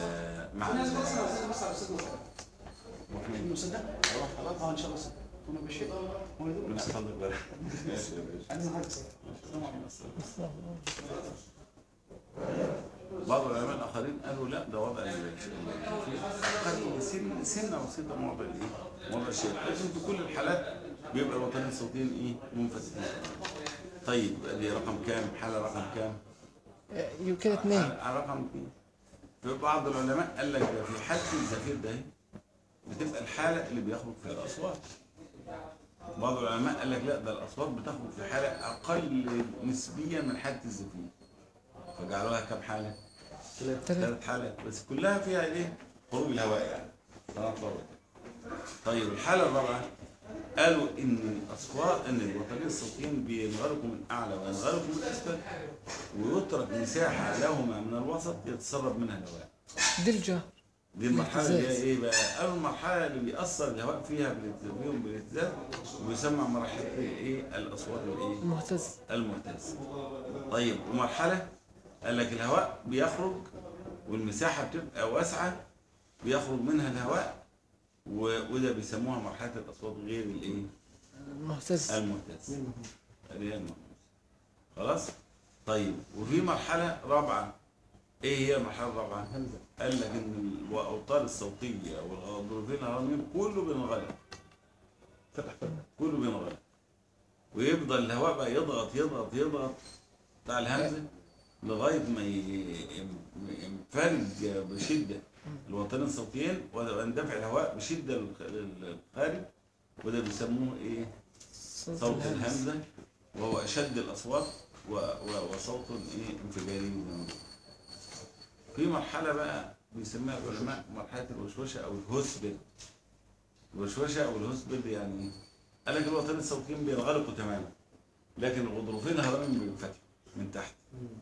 المصدق خلاص ان شاء الله كنا بشيء هو يدور
نفس حضرتك بقى. ماشي يا باشا.
عايزين حاجه السلام عليكم.
بعض العلماء الاخرين قالوا لا، ده وضع سنه بسيطه موضع الايه؟ موضع الشيء، لكن في كل الحالات بيبقى الوترين الصوتيين ايه؟ منفصلين. طيب دي رقم كام؟ حاله رقم كام؟
يمكن 2.
على رقم 2. في بعض العلماء قال لك ده في حاله الزفير ده بتبقى الحاله اللي بيخرج فيها الاصوات. بعض العلماء قال لك لا، ده الاصوات بتخرج في حاله اقل نسبيا من حاله الزفير، فجعلوها كم حاله؟ 3 حالات، بس كلها فيها ايه؟ خروج الهواء يعني. طيب الحاله الرابعه قالوا ان الاصوات، ان الوترين الصوتيين بينغلقوا من اعلى وينغلقوا من اسفل، ويترك مساحه لهما من الوسط يتسرب منها الهواء.
دي الجهر.
دي المرحله اللي هي ايه بقى؟ قالوا المرحله اللي بيأثر الهواء فيها بالاهتزاز، ويسمى مرحله ايه؟ الاصوات الايه؟ المهتز. طيب ومرحله قال لك الهواء بيخرج والمساحه بتبقى واسعه بيخرج منها الهواء، وده بيسموها مرحله الاصوات غير الايه؟ المهتز. اللي هي المهتز. خلاص؟ طيب وفي مرحله رابعه. ايه هي المرحله الرابعه؟ قال لك ان الاوتار الصوتيه والغضروفين الهرمين كله بينغلق. كله بينغلق، ويفضل الهواء بقى يضغط بتاع الهمزه لغايه ما ينفرج بشده الوترين الصوتيين، ويندفع الهواء بشده للخارج، وده بيسموه ايه؟ صوت الهمزه، وهو اشد الاصوات وصوت ايه؟ انفجاري. في مرحله بقى بيسميها العلماء مرحله الوشوشه او الهسبل. الوشوشه او الهسبل يعني ايه؟ قال لك الوترين الصوتيين بينغلقوا تماما، لكن الغضروفين الهرمين بينفتحوا من تحت،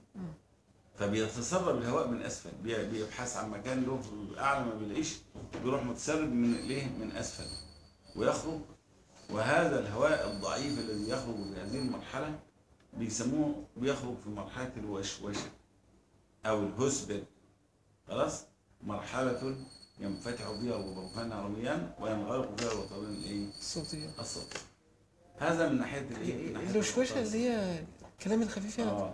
فبيتسرب الهواء من اسفل، بيبحث عن مكان له اعلى ما بيلاقيش، بيروح متسرب من ليه؟ من اسفل ويخرج. وهذا الهواء الضعيف الذي يخرج في هذه المرحله بيسموه بيخرج في مرحله الوشوشه او الهسبل. خلاص؟ مرحله ينفتح فيها الغضروفان الهرميان وينغلق فيها الوترين الايه؟ الصوتيه. هذا من ناحيه الايه؟
الوشوشه اللي هي الكلام الخفيف يعني.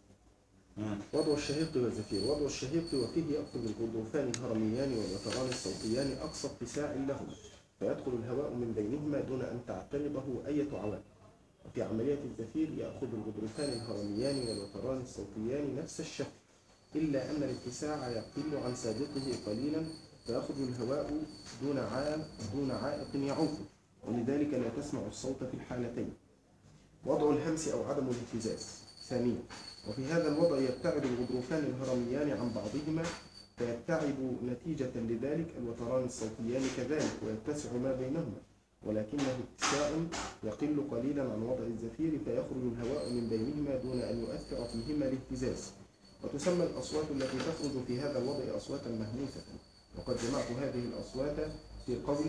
وضع الشهيق والزفير. وضع الشهيق وفيه يأخذ الغضروفان الهرميان والوتران الصوتيان أقصى اتساع لهما، فيدخل الهواء من بينهما دون أن تعترضه أي عوامل. وفي عملية الزفير يأخذ الغضروفان الهرميان والوتران الصوتيان نفس الشكل، إلا أن الاتساع يقل عن سابقه قليلا، فيخرج الهواء دون عائق يعوقه، ولذلك لا تسمع الصوت في الحالتين. وضع الهمس أو عدم الاهتزاز. ثانيا، وفي هذا الوضع يبتعد الغضروفان الهرميان عن بعضهما، فيبتعد نتيجة لذلك الوتران الصوتيان كذلك، ويتسع ما بينهما، ولكنه اتساع يقل قليلا عن وضع الزفير، فيخرج الهواء من بينهما دون أن يؤثر فيهما الاهتزاز. وتسمى الأصوات التي تخرج في هذا الوضع أصواتا مهموسة، وقد جمعت هذه الأصوات في قول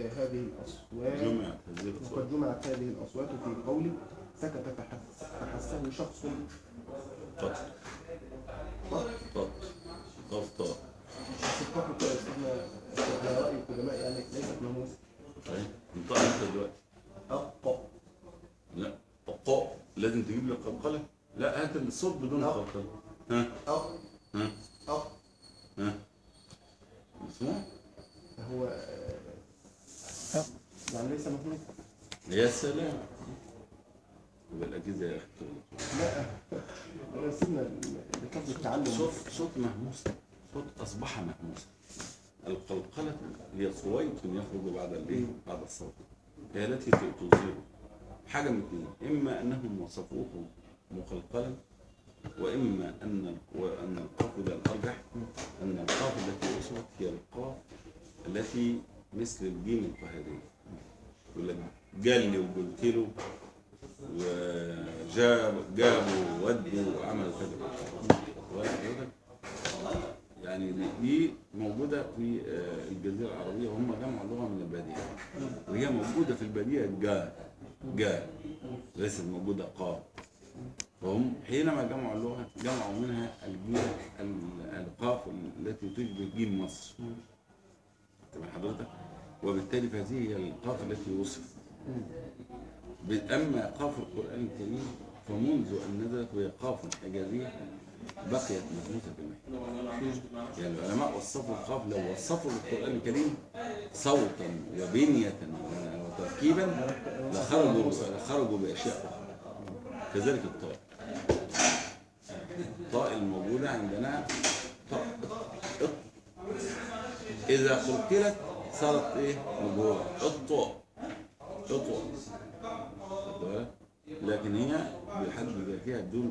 في قول سكت فحسه شخص. الطاقة على رأي القدماء يعني ليست مهموسة.
انطق انت دلوقتي. لا الطاء لازم تجيب لي قلقلة. لا هات الصوت بدون قلقلة. اسمه
هو يعني ليس مهموس.
يا سلام. يبقى الأجهزة يا أخي
لا أنا سيبنا لقصد التعلم.
صوت مهموس، صوت أصبح مهموسا. القلقلة هي صويت يخرج بعد الايه؟ بعد الصوت. هي التي تظهر حاجة من اثنين، إما أنهم وصفوه مقلقلا، وإما أن القاف ده الأرجح، أن القاف التي وصلت هي القاف التي مثل الجيم القاهرية. يقول لك جالي وقلت له وجابوا ودوا وعملوا كذا. يعني دي موجودة في الجزيرة العربية، وهم جمعوا اللغة من البادية، وهي موجودة في البادية جاء ليست موجودة قاف. فهم حينما جمعوا اللغة جمعوا منها القاف التي تشبه جيم مصر، تمام حضرتك؟ وبالتالي فهذه هي القاف التي وصفت. أما قاف القرآن الكريم فمنذ أن نزلت وهي قاف حجازية بقيت مهموسة في المحن. يعني العلماء وصفوا القاف، لو وصفوا القرآن الكريم صوتا وبنية وتركيبا لخرجوا بأشياء أخرى. كذلك الطاء، الطاء الموجودة عندنا طاء إذا قلت صارت إيه؟ مجهولة. الطاء لكن هي بحد ذاتها بدون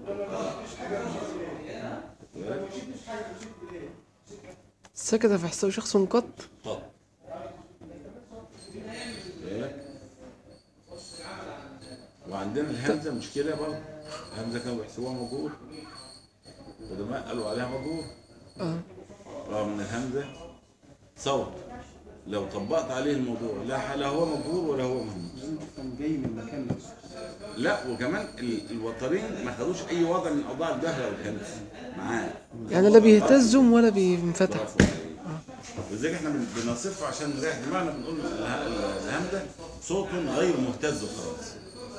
سكت فحسه شخص قط.
طاء. وعندنا الهمزة مشكلة برضه، الهمزة كانوا بيحسبوها مجهول، القدماء قالوا عليها مجهول رغم ان الهمزة صوت لو طبقت عليه الموضوع لا هو مجهول ولا هو مهموس.
كان جاي من مكان نفسه.
لا وكمان الوترين ما خدوش اي وضع من اوضاع الجهر والهمس معاه،
يعني لا بيهتزم ولا بينفتح.
ولذلك احنا بنصفه عشان نريح دماغنا، بنقول الهمزة صوت غير مهتز خلاص.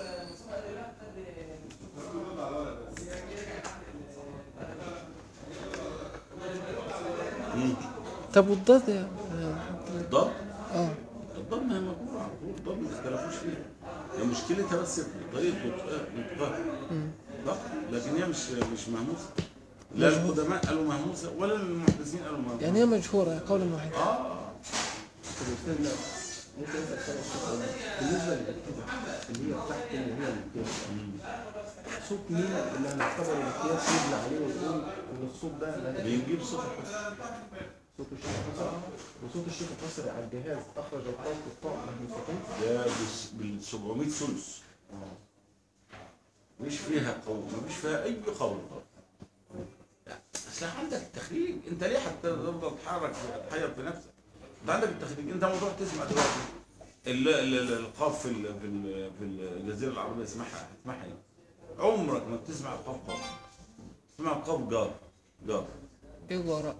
طب والضاد يا
الضاد؟ الضاد ما هي مجبورة على طول، الضاد ما اختلفوش فيها، هي مشكلتها بس في طريقة نطقها ضغط، لكن هي مش مهموسة. لا القدماء قالوا مهموسة ولا المحدثين قالوا مهموسة.
يعني هي مجهورة قولا واحدا.
طب استاذ لا ممكن اسال سؤال بالنسبه للابتداء اللي هي تحت اللي هي الامتياز، صوت مين اللي هنعتبر الامتياز يبنى عليه ونقول ان الصوت ده
بنجيب صوت الحسن،
صوت الشيخ الحسن، وصوت الشيخ الحسن على الجهاز اخرج القاف والطاء مهموستين
ده بال 700 ثلث، مش فيها قول، مفيش فيها اي قول. اصل عندك التخريج، انت ليه حتى تفضل تحير في نفسك؟ انت عندك التخريج، انت موضوع تسمع دلوقتي القاف في الجزيره العربيه اسمعها ايه؟ عمرك ما بتسمع القاف قاف، تسمع القاف جار
اجرى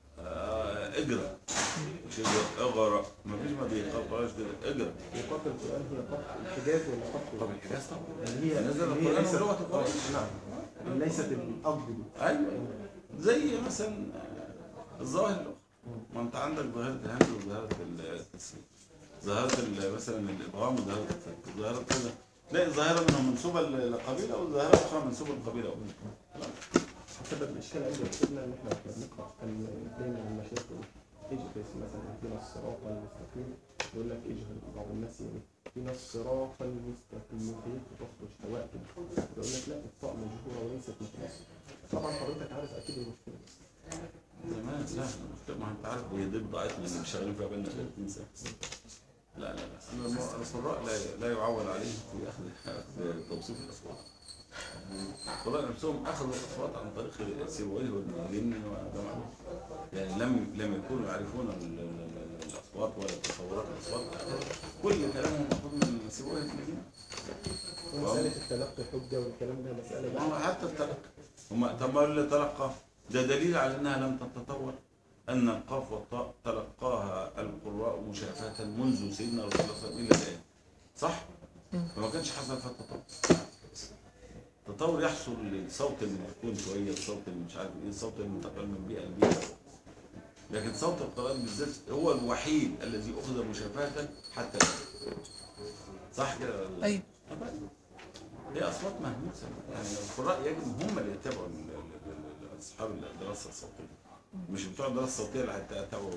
اجرى مش اغرى، مفيش ما بيقاش كده اجرى.
وقاف القران هي قاف الحجاز ولا قاف
الحجاز طبعا
اللي هي
نزل القران بلغه قريش.
نعم ليست الأرض دي.
ايوه زي مثلا الظواهر الاخرى، ما انت عندك ظاهره الهمز وظاهره التسهيل، ظاهره مثلا الادغام وظاهره الفك، ظاهره كذا، تلاقي ظاهره منهم منسوبه لقبيله وظاهره اخرى منسوبه لقبيله اخرى.
سبب الاشكال عندي وصلنا ان احنا بنقرا كان دايما المشايخ اجهز مثلا اهدنا الصراط المستقيم، يقول لك اجهز بعض الناس يعني اهدنا الصراط المستقيم كيف تخرج هواء كده، يقول لك لا الطاء مجهوره وليست مخلصه. طبعا حضرتك عارف اكيد المشكله
زمان سهل، ما انت عارف هي دي بضاعتنا اللي شغالين فيها بقالنا 30 سنه. لا القراء لا يعول عليه في اخذ توصيف الاصوات. القراء نفسهم اخذوا الاصوات عن طريق سيبويه والمعلمين وجماعه، يعني لم يكونوا يعرفون الاصوات ولا تصورات الاصوات، كل كلامهم مأخوذ من سيبويه والمعلمين.
مساله التلقي حجه والكلام ده مساله
بقى حتى التلقي طب ما اللي تلقى ده دليل على انها لم تتطور، ان القاف والطاء تلقاها القراء مشافهه منذ سيدنا رسول الله صلى الله عليه وسلم الى الان، صح؟ فما كانش حصل فيها التطور. التطور يحصل للصوت المركون شويه، الصوت اللي مش عارف ايه، الصوت المنتقل من بيئه لبيئه، لكن صوت القرآن بالذات هو الوحيد الذي اخذ مشافهه حتى الان، صح كده؟
ايوه
هي اصوات مهموسه، يعني القراء يجب هم اللي يتبعوا اصحاب الدراسه الصوتيه، مش بتوع الدراسه الصوتيه اللي هيتابعوا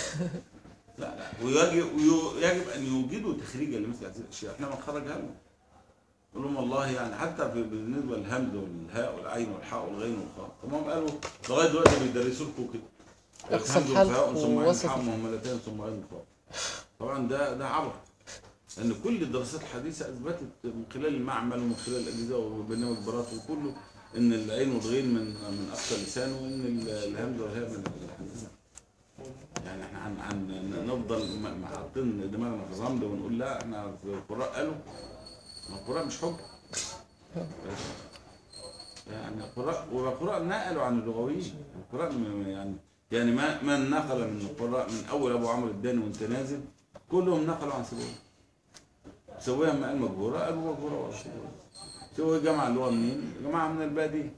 لا ويجب ان يوجدوا تخريجا لمثل هذه الاشياء، احنا بنخرجها لهم نقول لهم والله يعني حتى بالنسبه للهمز والهاء والعين والحاء والغين والخاء، هم قالوا لغايه دلوقتي بيدرسوا لكم كده
اقصى الحلق ووسط
الحاء مهملتين ثم غين وخاء. طبعا ده عبط، لان كل الدراسات الحديثه اثبتت من خلال المعمل ومن خلال الاجهزه وبرنامج برات وكله ان العين والغين من اقصى اللسان، وان الهمز والهاء من الحنجره. يعني احنا نفضل حاطين دماغنا في الرمل ونقول لا احنا القراء قالوا؟ ما القراء مش حجه. يعني القراء نقلوا عن اللغويين. القراء يعني من نقل من القراء من اول ابو عمرو الداني وانت نازل كلهم نقلوا عن سيبويه. سويها ما قال مجبوره قالوا مجبوره ولا سيبويه. سوي جماعه اللي هو منين؟ جماعه من الباديه.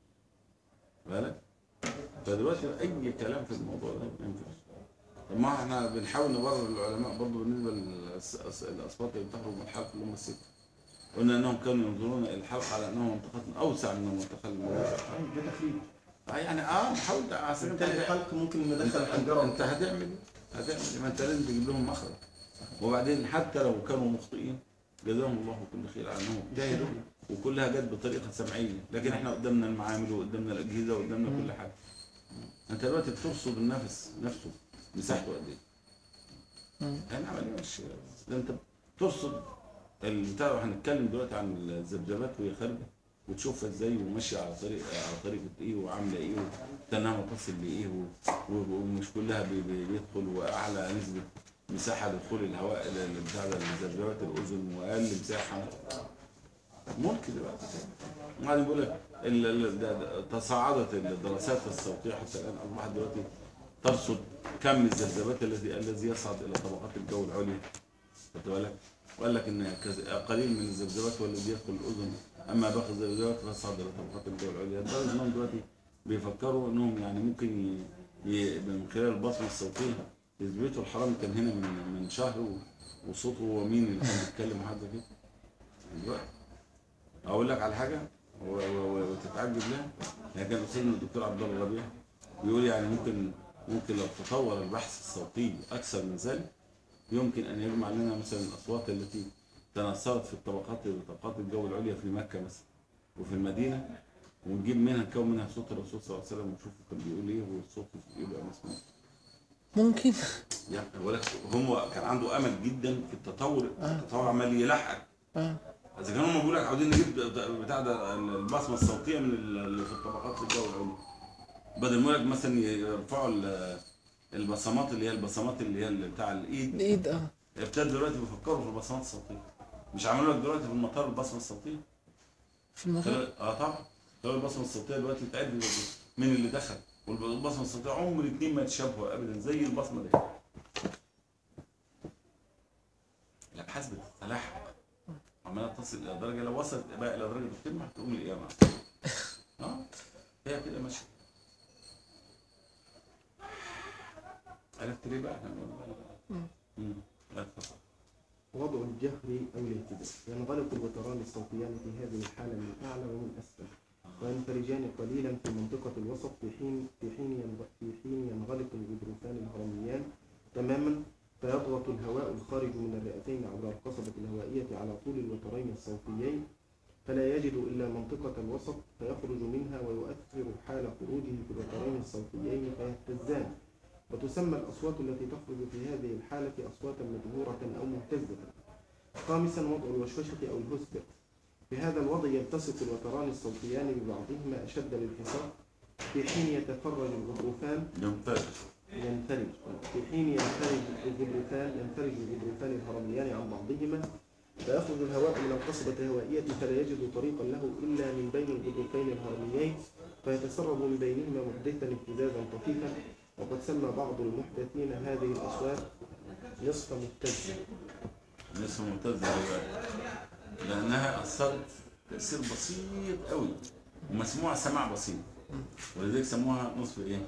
بالك؟ فدلوقتي اي كلام في الموضوع ده ما ينفعش. طب ما احنا بنحاول نبرر العلماء برضه بالنسبه للاصوات اللي بتخرج من الحلق اللي هم السته. قلنا انهم كانوا ينظرون الى الحلق على انه منطقه اوسع من المنطقه الموجوده.
ده تخريج.
يعني نحاول عشان
بالتالي الحلق ممكن ندخل الحنجره.
انت هتعمل ايه؟ ما انت لازم تجيب لهم مخرج. وبعدين حتى لو كانوا مخطئين جزاهم الله كل خير على انهم اجتهدوا، وكلها جت بطريقه سمعيه، لكن احنا قدامنا المعامل وقدامنا الاجهزه وقدامنا كل حاجه. انت دلوقتي بترصد النفس نفسه مساحته قد ايه؟ يعني عمليه مش ده، انت بترصد البتاع. هنتكلم دلوقتي عن الذبذبات وهي خارجه وتشوفها ازاي وماشيه على طريقه ايه وعامله ايه وتنها تصل لايه ومش كلها بيدخل، واعلى نسبه مساحه دخول الهواء بتاع الذبذبات الاذن واقل مساحه ممكن دلوقتي. وبعدين بيقول لك تصاعدت الدراسات الصوتيه حتى الان اصبحت دلوقتي ترصد كم الذبذبات الذي يصعد الى طبقات الجو العليا. خدت بالك؟ وقال لك ان قليل من الذبذبات هو الذي يدخل الاذن، اما باقي الذبذبات فتصعد الى طبقات الجو العليا. لدرجه انهم دلوقتي بيفكروا انهم يعني ممكن من خلال البصمه الصوتيه يثبتوا الحرامي كان هنا من شهر وصوته هو مين اللي كان بيتكلم وحاجه كده. دلوقتي اقول لك على حاجه وتتعجب لها. يعني كان استاذنا الدكتور عبد الله الربيع بيقول يعني ممكن لو تطور البحث الصوتي اكثر من ذلك يمكن ان يجمع لنا مثلا الاصوات التي تناثرت في طبقات الجو العليا في مكه مثلا وفي المدينه، ونجيب منها نكون منها صوت الرسول صلى الله عليه وسلم ونشوف كان بيقول ايه والصوت يبقى مسموع.
ممكن.
يعني ولكن هم كان عنده امل جدا في التطور. التطور عمال يلحق. اذا كانوا هم بيقول لك عاوزين نجيب بتاع ده البصمه الصوتيه من اللي في الطبقات الجو العليا، بدل ما مثلا يرفعوا البصمات اللي هي بتاع الايد. ابتدوا دلوقتي بيفكروا في البصمات الصوتيه. مش عملوا لك دلوقتي في المطار البصمه الصوتيه؟
في المطار؟
طبعا. البصمه الصوتيه دلوقتي بتعد مين اللي دخل، والبصمه الصوتيه عمر الاثنين ما يتشابهوا ابدا زي البصمه دي. الابحاث بتتلاحق عماله تصل الى درجه لو وصلت بقى الى درجه القمه هتقوم القيامه. هي كده ماشيه. عرفت ليه بقى؟
وضع الجهر أو الاهتزاز. ينغلق الوتران الصوتيان في هذه الحالة من أعلى ومن أسفل، وينفرجان قليلا في منطقة الوسط في حين ينغلق الغضروفان الهرميان تماما، فيضغط الهواء الخارج من الرئتين عبر القصبة الهوائية على طول الوترين الصوتيين، فلا يجد إلا منطقة الوسط فيخرج منها، ويؤثر حال خروجه في الوترين الصوتيين فيهتزان. وتسمى الأصوات التي تخرج في هذه الحالة أصواتا مجهورة أو مهتزة. خامسا، وضع الوشوشة أو الهستة. في هذا الوضع يلتصق الوتران الصوتيان ببعضهما أشد الالتصاق، في حين يتفرج الغضروفان في حين ينفرج الغضروفان الهرميان عن بعضهما، فيخرج الهواء من القصبة الهوائية فلا يجد طريقا له إلا من بين الغضروفين الهرميين، فيتسرب من بينهما محدثا اهتزازا طفيفا. وقد سمى بعض المحدثين هذه الأصوات نصف مهتزة.
نصف مهتزة لأنها أثرت تأثير بسيط قوي ومسموع سماع بسيط، ولذلك سموها نصف إيه؟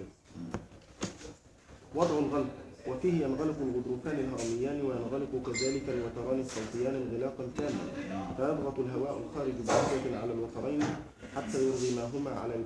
وضع الغلق، وفيه ينغلق الغضروفان الهرميان وينغلق كذلك الوتران الصوتيان انغلاقا تاما، فيضغط الهواء الخارج بشدة على الوترين حتى يرغماهما على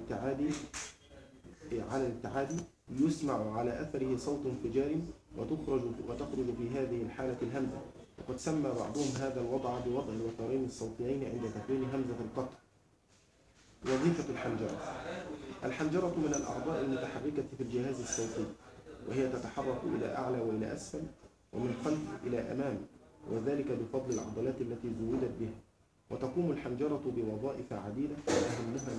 الابتعاد يسمع على أثره صوت انفجار، وتخرج في هذه الحالة الهمزة. وقد سمى بعضهم هذا الوضع بوضع الوترين الصوتيين عند تكوين همزة القطع. وظيفة الحنجرة. الحنجرة من الأعضاء المتحركة في الجهاز الصوتي، وهي تتحرك إلى أعلى وإلى أسفل ومن خلف إلى أمام، وذلك بفضل العضلات التي زودت بها. وتقوم الحنجرة بوظائف عديدة، أهمها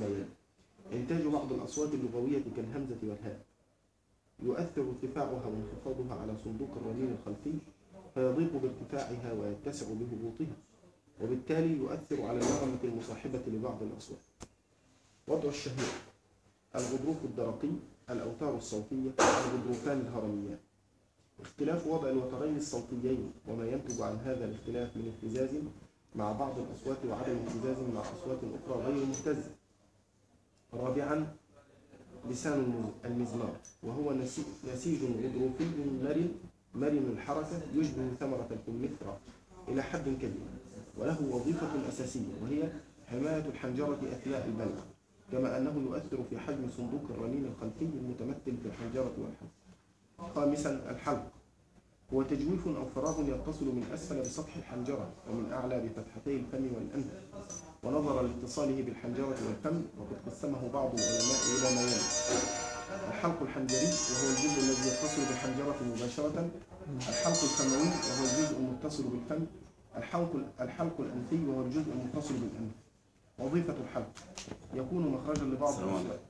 إنتاج بعض الأصوات اللغوية كالهمزة والهاء يؤثر ارتفاعها وانخفاضها على صندوق الرنين الخلفي فيضيق بارتفاعها ويتسع بهبوطها، وبالتالي يؤثر على النغمة المصاحبة لبعض الأصوات. وضع الشهير: الغضروف الدرقي، الأوتار الصوتية، الغضروفان الهرميان. اختلاف وضع الوترين الصوتيين وما ينتج عن هذا الاختلاف من اهتزاز مع بعض الأصوات وعدم اهتزاز مع أصوات أخرى غير مهتزة. رابعا، لسان المزمار، وهو نسيج غضروفي مرن الحركة يشبه ثمرة الكمثرى إلى حد كبير، وله وظيفة أساسية وهي حماية الحنجرة أثناء البلع، كما أنه يؤثر في حجم صندوق الرنين الخلفي المتمثل في الحنجرة والحلق. خامسا، الحلق، هو تجويف أو فراغ يتصل من أسفل بسطح الحنجرة ومن أعلى بفتحتي الفم والأنف، ونظرا لاتصاله بالحنجرة والفم وقد قسمه بعض العلماء إلى ما يلي: الحلق الحنجري وهو الجزء الذي يتصل بالحنجرة مباشرة، الحلق الفموي وهو الجزء المتصل بالفم، الحلق الأنفي وهو الجزء المتصل بالأنف. وظيفة الحلق: يكون مخرجا لبعض الأصوات.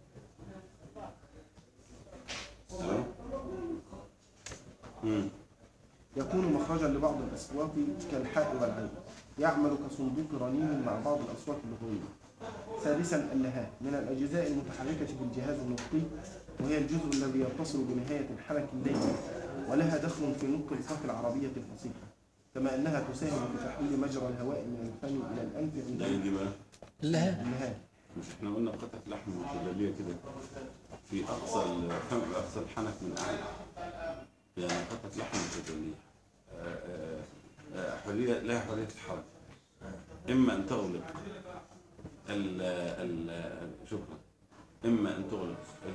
يكون مخرجا لبعض الأصوات كالحاء والعين، يعمل كصندوق رنين مع بعض الأصوات اللغوية. سادسا، اللهاء، من الأجزاء المتحركة في الجهاز النطقي، وهي الجزء الذي يتصل بنهاية الحنك الليني، ولها دخل في نطق القاف العربية الفصيحة، كما أنها تساهم في تحويل مجرى الهواء من الفم إلى الأنف عند اللهاء.
مش احنا قلنا قطعة لحم متدلية كده في أقصى الفم، أقصى الحنك من أعلى، يعني قطعة لحم متدلية حرية، لها حرية الحركة، إما أن تغلق شكرا، إما أن تغلق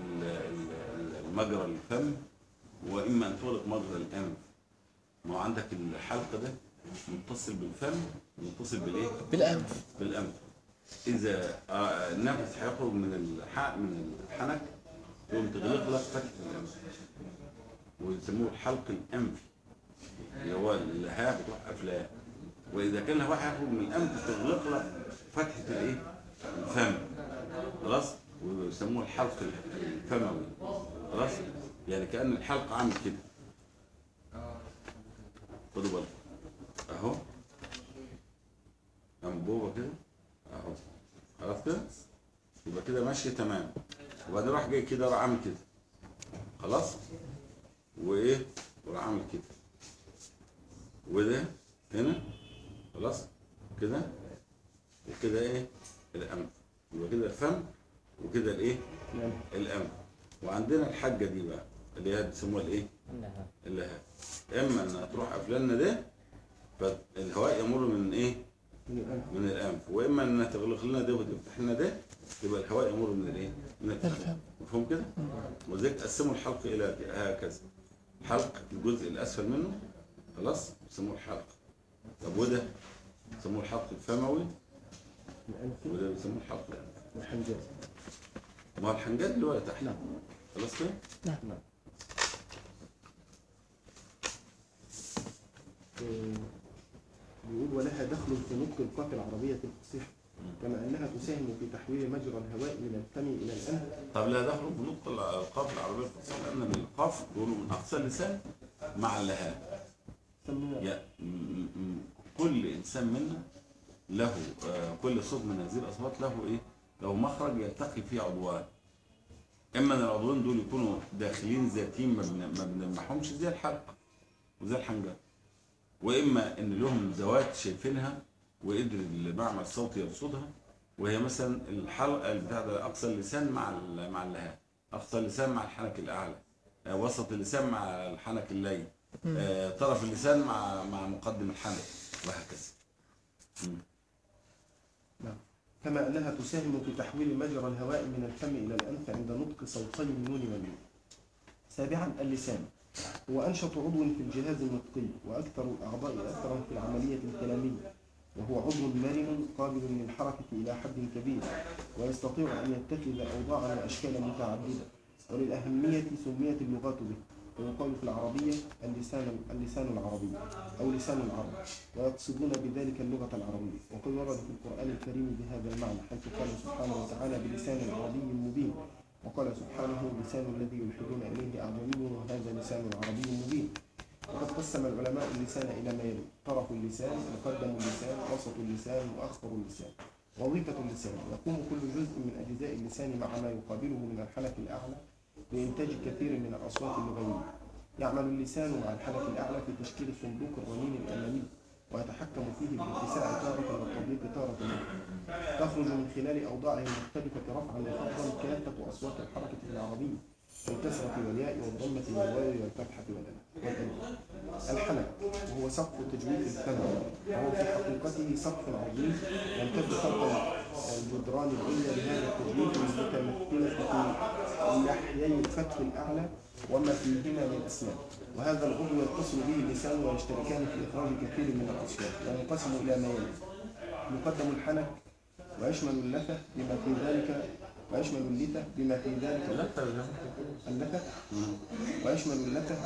مجرى الفم، وإما أن تغلق مجرى الأنف. ما هو عندك الحلق ده متصل بالفم متصل بالإيه؟ بالأنف. إذا النفس هيخرج من الحنك تقوم تغلق لك فتحة الأنف، ويسموه الحلق الأنفي، اللي هو اللهاء بتروح قافلاه. وإذا كان الهواء هيخرج من الأنف تغلق لك فتحة الإيه؟ الفم، خلاص، ويسموه الحلق الفموي، خلاص. يعني كأن الحلق عامل كده، خدوا بالكم أهو، أنبوبة كده أهو، خلاص كده، يبقى كده ماشية تمام. وبعدين راح جاي كده راح عامل كده، خلاص، وإيه، وراح عامل كده، وده هنا، خلاص كده، وكده إيه الأنف، يبقى كده الفم وكده الإيه الأنف. وعندنا الحاجة دي بقى اللي هي بيسموها الإيه؟ اللهاء. إما إنها تروح قافلنا ده فالهواء يمر من إيه؟ من الأنف، وإما إنها تغلق لنا ده وتفتح لنا ده يبقى الهواء يمر من الإيه؟ من الفم. مفهوم كده؟ وذلك قسموا الحلق إلى هكذا: حلق الجزء الأسفل منه، خلاص، بيسموه الحلق. طب وده بيسموه الحلق الفموي، وده بيسموه الحلق
الحنجات.
ما هو الحنجات اللي هو تحت، خلاص كده؟
نعم.
بيقول: ولها دخل في نطق القاف العربية الفصيحة، كما أنها تساهم في تحويل مجرى الهواء من الفم إلى الأنف.
طب لا دخل في نطق القاف العربية الفصيحة، لأن القاف يقولوا من أقصى اللسان مع اللهاء. كل إنسان منا له كل صوت من هذه الأصوات له إيه؟ له مخرج يلتقي فيه عضوان. إما أن العضوان دول يكونوا داخلين ذاتيين ما بنلمحهمش زي الحلق وزي الحنجرة، وإما إن لهم ذوات شايفينها وقدر المعمل الصوتي يرصدها، وهي مثلا الحلقة بتاع أقصى اللسان مع اللهاء، أقصى اللسان مع الحنك الأعلى، وسط اللسان مع الحنك اللين، طرف اللسان مع مقدم الحنك، وهكذا.
كما أنها تساهم في تحويل مجرى الهواء من الفم إلى الأنف عند نطق صوتي النون والنون. سابعا، اللسان، هو أنشط عضو في الجهاز النطقي وأكثر الأعضاء أثرا في العملية الكلامية، وهو عضو مرن قابل للحركة إلى حد كبير، ويستطيع أن يتخذ أوضاعا وأشكالا متعددة، وللأهمية سميت اللغات به. ويقال في العربية اللسان العربي أو لسان العرب، ويقصدون بذلك اللغة العربية. وقد ورد في القرآن الكريم بهذا المعنى، حيث قال سبحانه وتعالى بلسان عربي مبين، وقال سبحانه لسان الذي يلحدون إليه أعجمي وهذا لسان عربي مبين. وقد قسم العلماء اللسان إلى ما يلي: طرف اللسان، مقدم اللسان، وسط اللسان، وأخطر اللسان. وظيفة اللسان: يقوم كل جزء من أجزاء اللسان مع ما يقابله من الحنك الأعلى بإنتاج كثير من الأصوات اللغوية. يعمل اللسان مع الحنك الأعلى في تشكيل صندوق الرنين الأمامي، ويتحكم فيه بالاتساع تارة والتضييق تارة. تخرج من خلال أوضاعه المختلفة رفعا وخفضا كافة أصوات الحركة العربية، والكسرة والياء والضمة والواو والفتحة والألف. الحنك وهو سقف تجويف الفم، وهو في حقيقته سقف عظيم يمتد فوق الجدران العليا لهذا التجويف المتمثلة في لحيي الفتح الأعلى وما فيهما من أسنان. وهذا العضو يتصل به اللسان ويشتركان في إخراج كثير من الأصوات، وينقسم إلى ما يلي: مقدم الحنك، ويشمل اللثة بما في ذلك ويشمل اللثة بما في ذلك اللثة ويشمل اللثة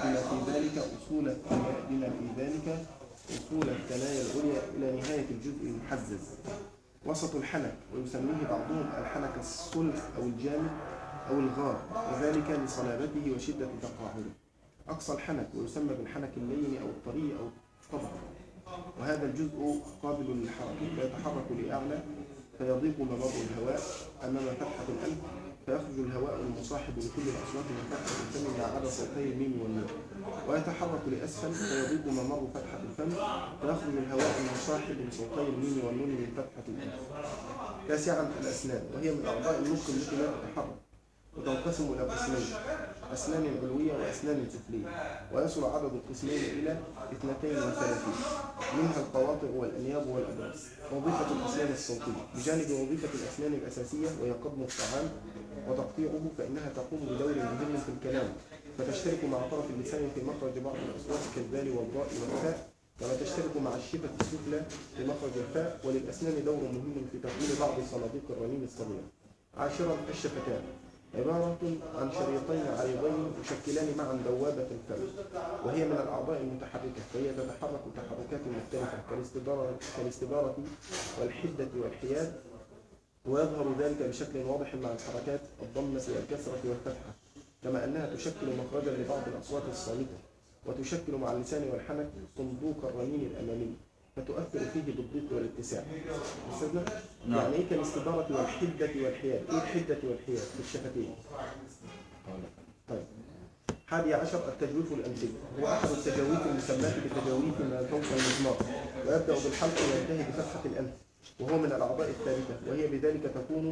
بما في ذلك أصول الثنايا العليا إلى نهاية الجزء المحزز. وسط الحنك، ويسميه بعضهم الحنك الصلب أو الجامد أو الغار، وذلك لصلابته وشدة تقاعده. أقصى الحنك، ويسمى بالحنك اللين أو الطري أو الطبق، وهذا الجزء قابل للحركة فيتحرك لأعلى، فيضيق ممر الهواء أمام فتحة الأنف، فيخرج الهواء المصاحب لكل الأصوات من فتحة الفم ما عدا صوتي الميم والنون. ويتحرك لأسفل فيضيق ممر فتحة الفم، فيخرج الهواء المصاحب لصوتي الميم والنون من فتحة الأنف. تاسعا الأسنان، وهي من أعضاء النطق التي لا تتحرك، وتنقسم إلى قسمين: أسنان علوية وأسنان سفلية. ويصل عدد القسمين إلى 32، منها القواطع والأنياب والأضراس. وظيفة الأسنان الصوتية: بجانب وظيفة الأسنان الأساسية وهي قضم الطعام وتقطيعه، فإنها تقوم بدور مهم في الكلام، فتشترك مع طرف اللسان في مخرج بعض الأصوات كالذال والضاء والفاء، كما تشترك مع الشفة السفلى في مخرج الفاء. وللأسنان دور مهم في تكوين بعض صناديق الرنين الصغيرة. عاشرا الشفتان، عبارة عن شريطين عريضين يشكلان معا دوابة الفم، وهي من الأعضاء المتحركة، فهي تتحرك تحركات مختلفة كالاستدارة والحدة والحياد، ويظهر ذلك بشكل واضح مع الحركات الضمة والكسرة والفتحة، كما أنها تشكل مخرجا لبعض الأصوات الصامتة، وتشكل مع اللسان والحنك صندوق الرنين الأمامي، فتؤثر فيه بالضيق والاتساع. يعني ايه كالاستدارة والحدة والحياد؟ ايه الحدة والحياد في الشفتين؟ طيب. 11 التجويف الأنفي، هو أحد التجاويف المسماة بتجاويف ما فوق المزمار، ويبدأ بالحلق وينتهي بفتحة الأنف، وهو من الأعضاء الثابتة، وهي بذلك تكون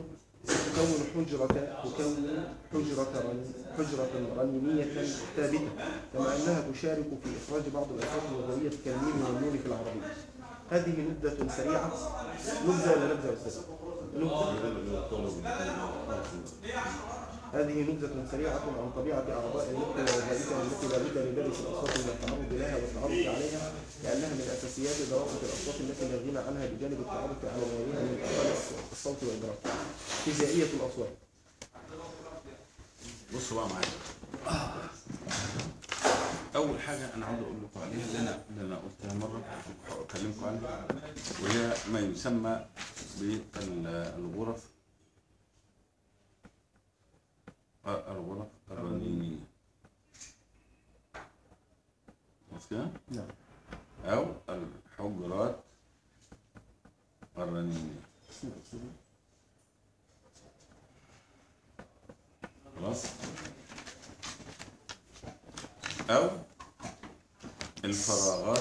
حجرة رنينية ثابتة، كما أنها تشارك في إخراج بعض الأصوات اللغوية كالميم والنون في العربية. هذه نبذة سريعة. نبذة ولا نبذة أستاذ؟ هذه نبذة سريعة عن طبيعة أعضاء النطق ووظائفها التي لا بد لدرس الأصوات من التعرض لها والتعرف عليها، لأنها من أساسيات دراسة الأصوات التي لا غنى عنها بجانب التعرف على ما يليها من أخصائص الصوت والإدراك. فيزيائية الأصوات.
بصوا بقى معايا. أول حاجة أنا عاوز أقول لكم عليها اللي أنا قلتها مرة أكلمكم عنها، وهي ما يسمى بالغرف الرنينية. بس كده؟
نعم.
أو الحجرات الرنينية. خلاص؟ أو الفراغات،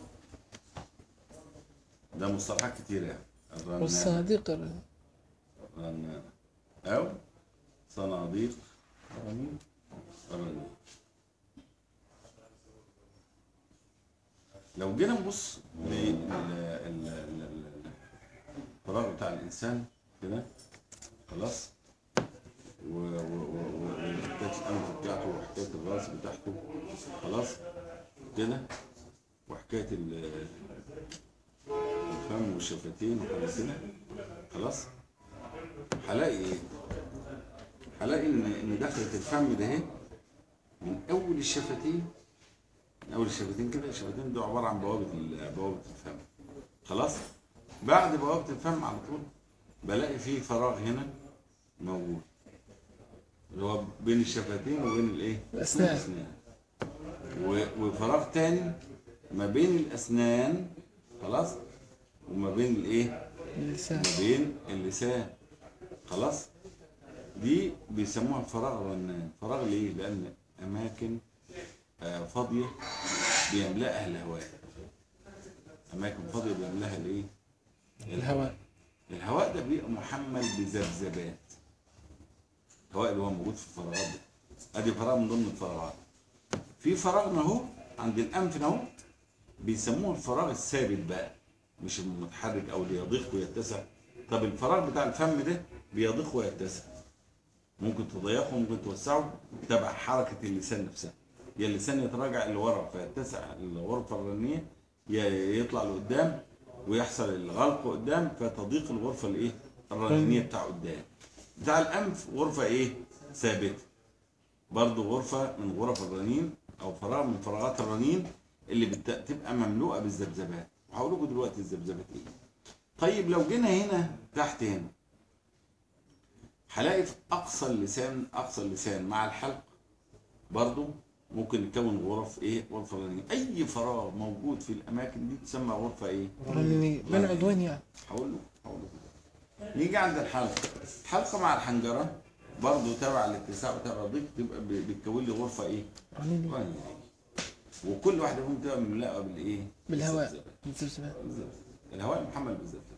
ده مصطلحات كتيرة يعني.
والصناديق
الرنانة أو صناديق الرنين. لو جينا نبص للفراغ بتاع الإنسان كده، خلاص، وحكاية الأنف بتاعته وحكاية الراس بتاعته، خلاص كده، وحكاية الفم والشفتين وحاجة كده، خلاص. هلاقي إيه؟ هلاقي إن دخلة الفم ده من اول الشفتين، من اول الشفتين كده، الشفتين دول عباره عن بوابه الفم. خلاص. بعد بوابه الفم على طول بلاقي فيه فراغ هنا موجود، اللي هو بين الشفتين وبين الايه؟
الأسنان.
وفراغ تاني ما بين الاسنان، خلاص، وما بين الايه؟
اللسان.
ما بين اللسان. خلاص. دي بيسموها الفراغ الرنان. فراغ ليه؟ لان اماكن فاضيه بيملأها الهواء. اماكن فاضيه بيملأها الايه؟
الهواء.
الهواء ده بيبقى محمل بذبذبات. الهواء اللي هو موجود في الفراغات ده، ادي فراغ من ضمن الفراغات. في فراغ اهو عند الانف اهو بيسموه الفراغ الثابت بقى، مش المتحرك او اللي يضيق ويتسع. طب الفراغ بتاع الفم ده بيضيق ويتسع، ممكن تضيقه وممكن توسعه تبع حركه اللسان نفسها. يا اللسان يتراجع لورا فيتسع الغرفه الرنيه، يا يطلع لقدام ويحصل الغلق قدام فتضيق الغرفه الايه؟ الرنينيه بتاع قدام. بتاع الانف غرفه ايه؟ ثابته. برضه غرفه من غرف الرنين او فراغ من فراغات الرنين اللي بتبقى مملوءه بالذبذبات. وهقول لكم دلوقتي الذبذبات ايه. طيب لو جينا هنا تحت هنا هلاقي في اقصى اللسان مع الحلق برضه ممكن يكون غرف ايه؟ غرفه رنين. اي فراغ موجود في الاماكن دي تسمى غرفه ايه؟
رنينية بين عضوين يعني.
هقول له نيجي عند الحلقه مع الحنجره برضه تبع الاتساع وتبع الضيق تبقى بتكون لي غرفه ايه؟
رنينية.
وكل واحده منهم تبقى مملوءه بالايه؟
بالهواء. بالذبذبات.
الهواء المحمل بالذبذبات.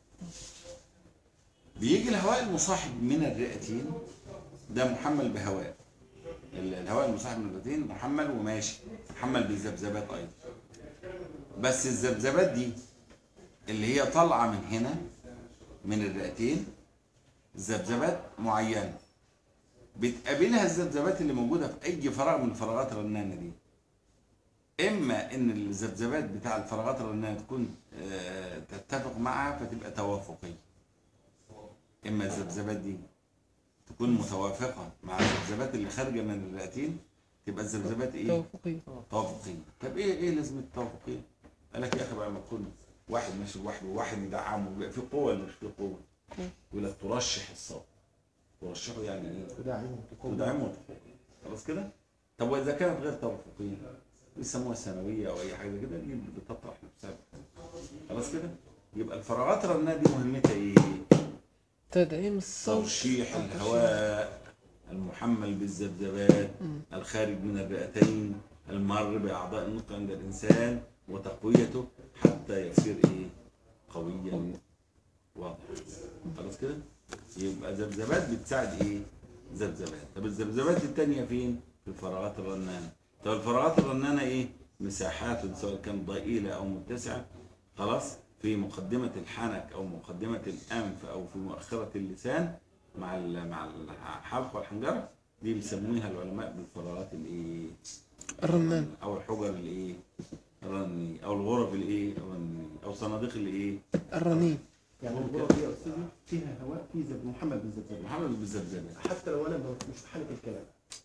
بيجي الهواء المصاحب من الرئتين ده محمل بهواء. الهواء المصاحب من الرئتين محمل وماشي، محمل بالذبذبات ايضا. بس الذبذبات دي اللي هي طالعه من هنا من الرئتين ذبذبات معينه بتقابلها الذبذبات اللي موجوده في اي فراغ من الفراغات الرنانه دي. اما ان الذبذبات بتاع الفراغات الرنانه تكون تتفق معها فتبقى توافقيه، اما الذبذبات دي تكون متوافقه مع الذبذبات اللي خارجه من الرئتين تبقى الذبذبات ايه؟
توافقية.
توافقيه. طب ايه لازمه التوافقيه؟ قال لك يا اخي بقى ما تكون واحد ماشي لوحده وواحد يدعمه بيبقى في قوه ولا مش في قوه؟ يقول لك ترشح الصوت. ترشحه يعني ايه؟ تدعمه. خلاص كده؟ طب واذا كانت غير توافقيه بيسموها ثانويه او اي حاجه كده دي بتطرح نفسها. خلاص كده؟ يبقى الفراغات الرنانه دي مهمتها ايه؟
تدعيم الصوت.
ترشيح الهواء المحمل بالذبذبات الخارج من الرئتين المر باعضاء النطق عند الانسان وتقويته حتى يصير ايه؟ قويا واضح. خلاص كده؟ يبقى ذبذبات بتساعد ايه؟ ذبذبات. طب الذبذبات الثانيه فين؟ في الفراغات الرنانه. طب الفراغات الرنانه ايه؟ مساحات سواء كانت ضئيله او متسعه. خلاص؟ في مقدمه الحنك او مقدمه الانف او في مؤخره اللسان مع الحلق والحنجره دي بيسموها العلماء بالفراغات الايه؟
الرنان.
او الحجر الايه؟ الرني او الغرف الايه؟ الرني او صناديق الايه؟
الرنين. يعني الغرف دي يا استاذ فيها هواء فيه محمل بالذبذبات.
محمل بالذبذبات.
حتى لو انا مش بحرك الكلام.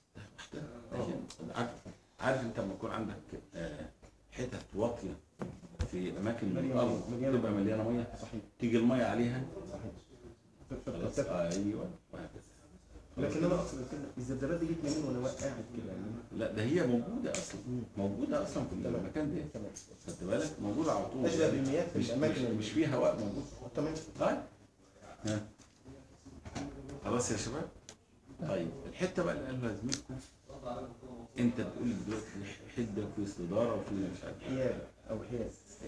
عارف انت لما يكون عندك حتت واطيه في اماكن من الارض تبقى مليانه ميه.
صحيح.
تيجي الميه عليها.
صحيح.
ايوه وهكذا.
لكن انا اقصد الذبذبات دي جت منين وانا قاعد كده يعني.
لا ده هي موجوده اصلا. موجوده اصلا في المكان ده. خدت بالك؟ موجوده على طول.
اشبه بالمياه في الاماكن
مش فيها هواء موجود.
تمام.
طيب. خلاص يا شباب. طيب الحته بقى اللي قالها زميلكم انت بتقول لي دلوقتي حده وفي استداره وفي مش عارف
حياد او حياد.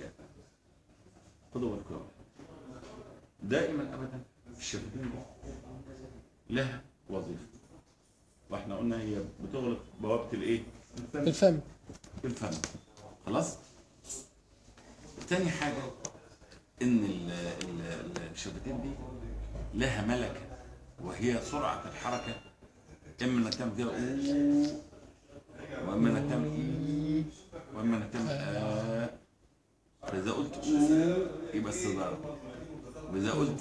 خدوا بالكم دائما ابدا الشفتين دي لها وظيفه واحنا قلنا هي بتغلق بوابه الايه؟
الفم.
الفم. خلاص. تاني حاجه ان الشفتين دي لها ملكه وهي سرعه الحركه. اما انك تعمل كده واما انك تعمل واما انك تعمل فاذا قلت يبقى استداره، واذا قلت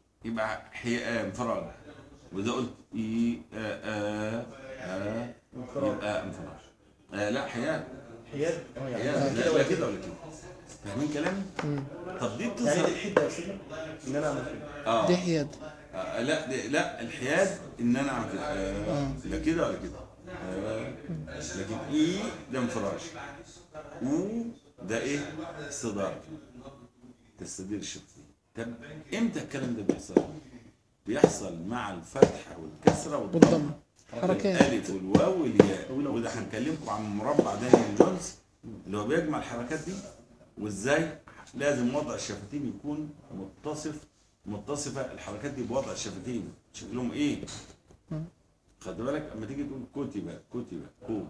يبقى انفراد، واذا قلت يبقى انفراج. لا حياد.
حياد يعني
حياد
كده
لا
ولا
كده ولا كده. فاهمين كلامي؟ طب دي
يعني
بتظهر
دي الحده يا استاذ ان انا اعمل كده.
دي حياد.
لا الحياد ان انا اعمل كده لا كده ولا كده. لكن ايه ده انفراج، و ده ايه استدار، تستدير الشفتين. طب امتى الكلام ده بيحصل؟ بيحصل مع الفتحه والكسره والضم،
والضم حركات.
الالف والواو والياء. وده هنكلمكم عن مربع دانيال جونز اللي هو بيجمع الحركات دي، وازاي لازم وضع الشفتين يكون متصفه الحركات دي بوضع الشفتين شكلهم ايه. خد بالك اما تيجي تقول كتب كو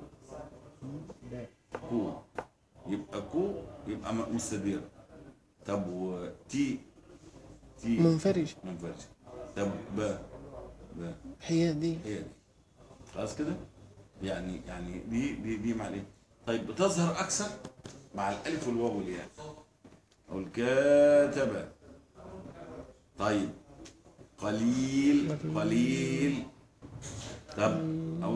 كو يبقى كو يبقى مستديره. طب وتي
منفرج.
طب ب
حياد دي.
هي دي خلاص كده. يعني دي مع ايه؟ طيب بتظهر اكثر مع الالف والواو والياء او الكاتبه. طيب قليل. طب او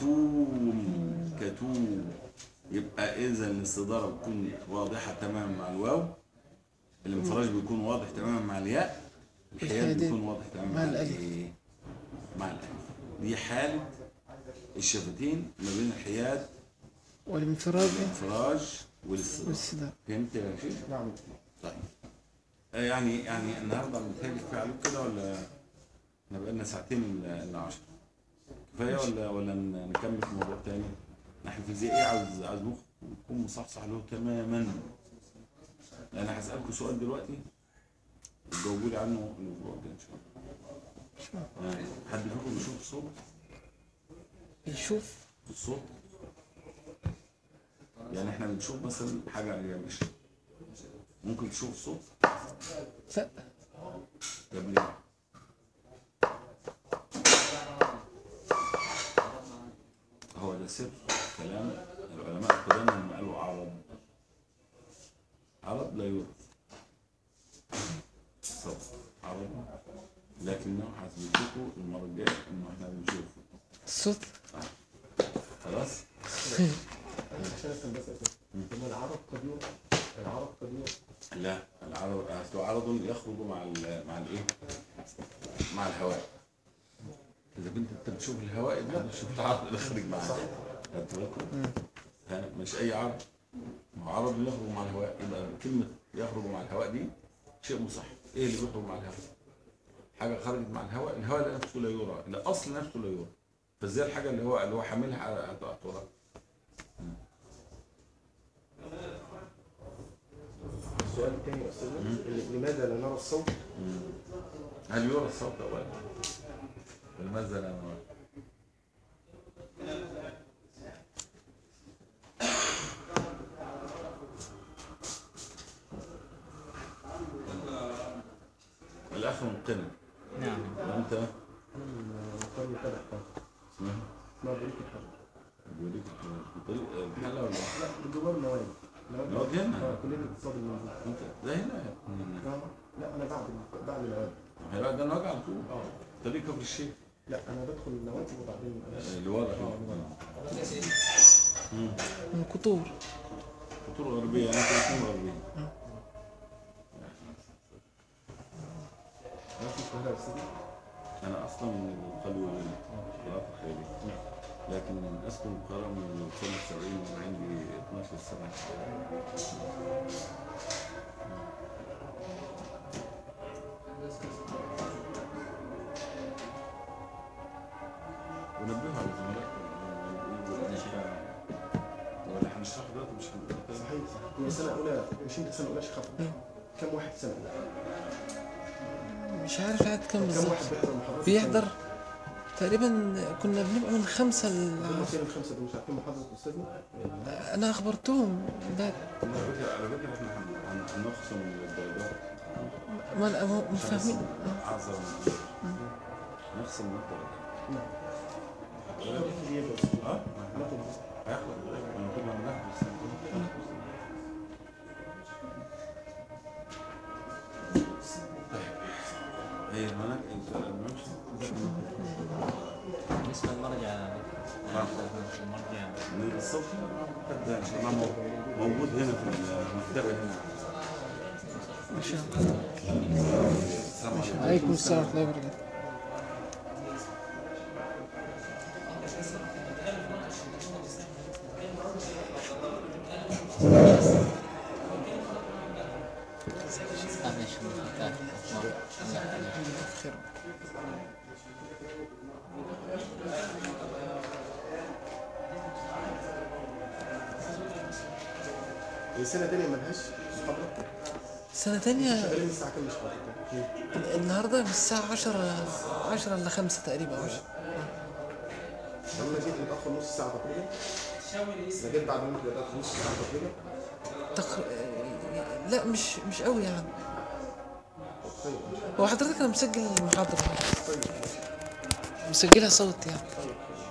كتوم. يبقى اذا الاستداره بتكون واضحه تماما مع الواو، الانفراج بيكون واضح تماما مع الياء، الحياد بيكون واضح تماما مع الالف. دي حاله الشفتين ما بين الحياد والانفراج والاستداره. فهمت يا شيخ؟
نعم.
طيب يعني النهارده متهيألي كفايه عليك كده، ولا احنا بقالنا ساعتين الا 10 كفايه، ولا نكمل في موضوع تاني؟ نحن في الفيزيائيه عايز مخ يكون مصحصح له تماما. انا هسألكم سؤال دلوقتي تجاوبوا لي عنه الاسبوع الجاي ان شاء الله. حد فيكم بيشوف الصوت؟
بيشوف
الصوت؟ يعني احنا بنشوف مثلا حاجه على ماشي، ممكن تشوف الصوت؟
لا.
يا ابني هو ده سر كلام العلماء القدامى لما قالوا عرض لا يورث صوت عرض، لكنه هثبت لكم المره الجايه انه احنا بنشوف
الصوت.
خلاص.
عشان الهندسه كده العرب قد يورث.
لا عرض يخرج مع الايه؟ مع الهواء. اذا كنت انت بتشوف الهواء يبقى بتشوف العرض اللي يخرج معاه. خدت بالكم؟ مش اي عرض، ما هو عرض يخرج مع الهواء. يبقى كلمه يخرج مع الهواء دي شيء مصح. ايه اللي بيخرج مع الهواء؟ حاجه خرجت مع الهواء ده نفسه لا يرى، الاصل نفسه لا يرى، فازاي الحاجه اللي هو حاملها هترى؟
السؤال الثاني يا استاذ، لماذا لا نرى الصوت؟
هل يرى الصوت اولا؟ لماذا لا نرى؟ الاخ منقنع.
نعم.
وانت؟
قرية فتح
اسمها
بريك الحرب.
بيوريك بطريق الحلة ولا؟
لا بجوار النوادي.
نوادي هنا؟
كلية الاقتصاد المنزل.
انت ده هنا؟
لا انا بعد النوادي.
هيبقى ده الوجع على طول. طريق كفر الشيخ.
لا انا بدخل النوادي وبعدين
اللي ورا
من قطور
غربية. انا كنت غربية.
ما في شهادة استاذ.
انا اصلا من القليوبية القناة الخيرية، لكن اسكن القاهرة من سنة 70 وعندي 12 سنة. ونبهوا على زملائكم ولا هنشرح دلوقتي مش هنقول.
صحيح. هي سنة أولى، مش أنت سنة أولى شيخ خطر؟ كم واحد سنة أولى؟
مش عارف عاد كم
كم
بالظبط.
واحد بيحضر محاضرات؟
بيحضر تقريبا. كنا بنبقى من 5
هم فين الخمسة دول؟ مش عارفين محاضرة أستاذنا؟
انا اخبرتهم ده.
على فكرة احنا هنخصم الدرجات.
ما فاهمين.
اعذر من نخصم من الدرجات.
نعم.
هياخد انا كنا بناخد السنة. هي هناك انت الممشى
بالنسبة للمرجع المرجع
من الصوت حتى ان شاء الله موجود هنا في المكتبه هنا.
ما شاء الله.
السلام عليكم.
عليكم السلام ورحمة الله وبركاته.
معلش
خير.
هي سنة تانية ملهاش محاضرة؟
سنة تانية
شغالين الساعة كام مش محاضرة؟
النهاردة من الساعة 10 ل 5 تقريبا أو 10.
لما جيت متأخر نص ساعة تقريبا. أنا جيت بعد ما أنت بدأت نص ساعة تقريبا.
لا مش قوي يعني.
طيب
هو حضرتك أنا مسجل المحاضرة،
طيب
مسجلها صوت يعني.
طيب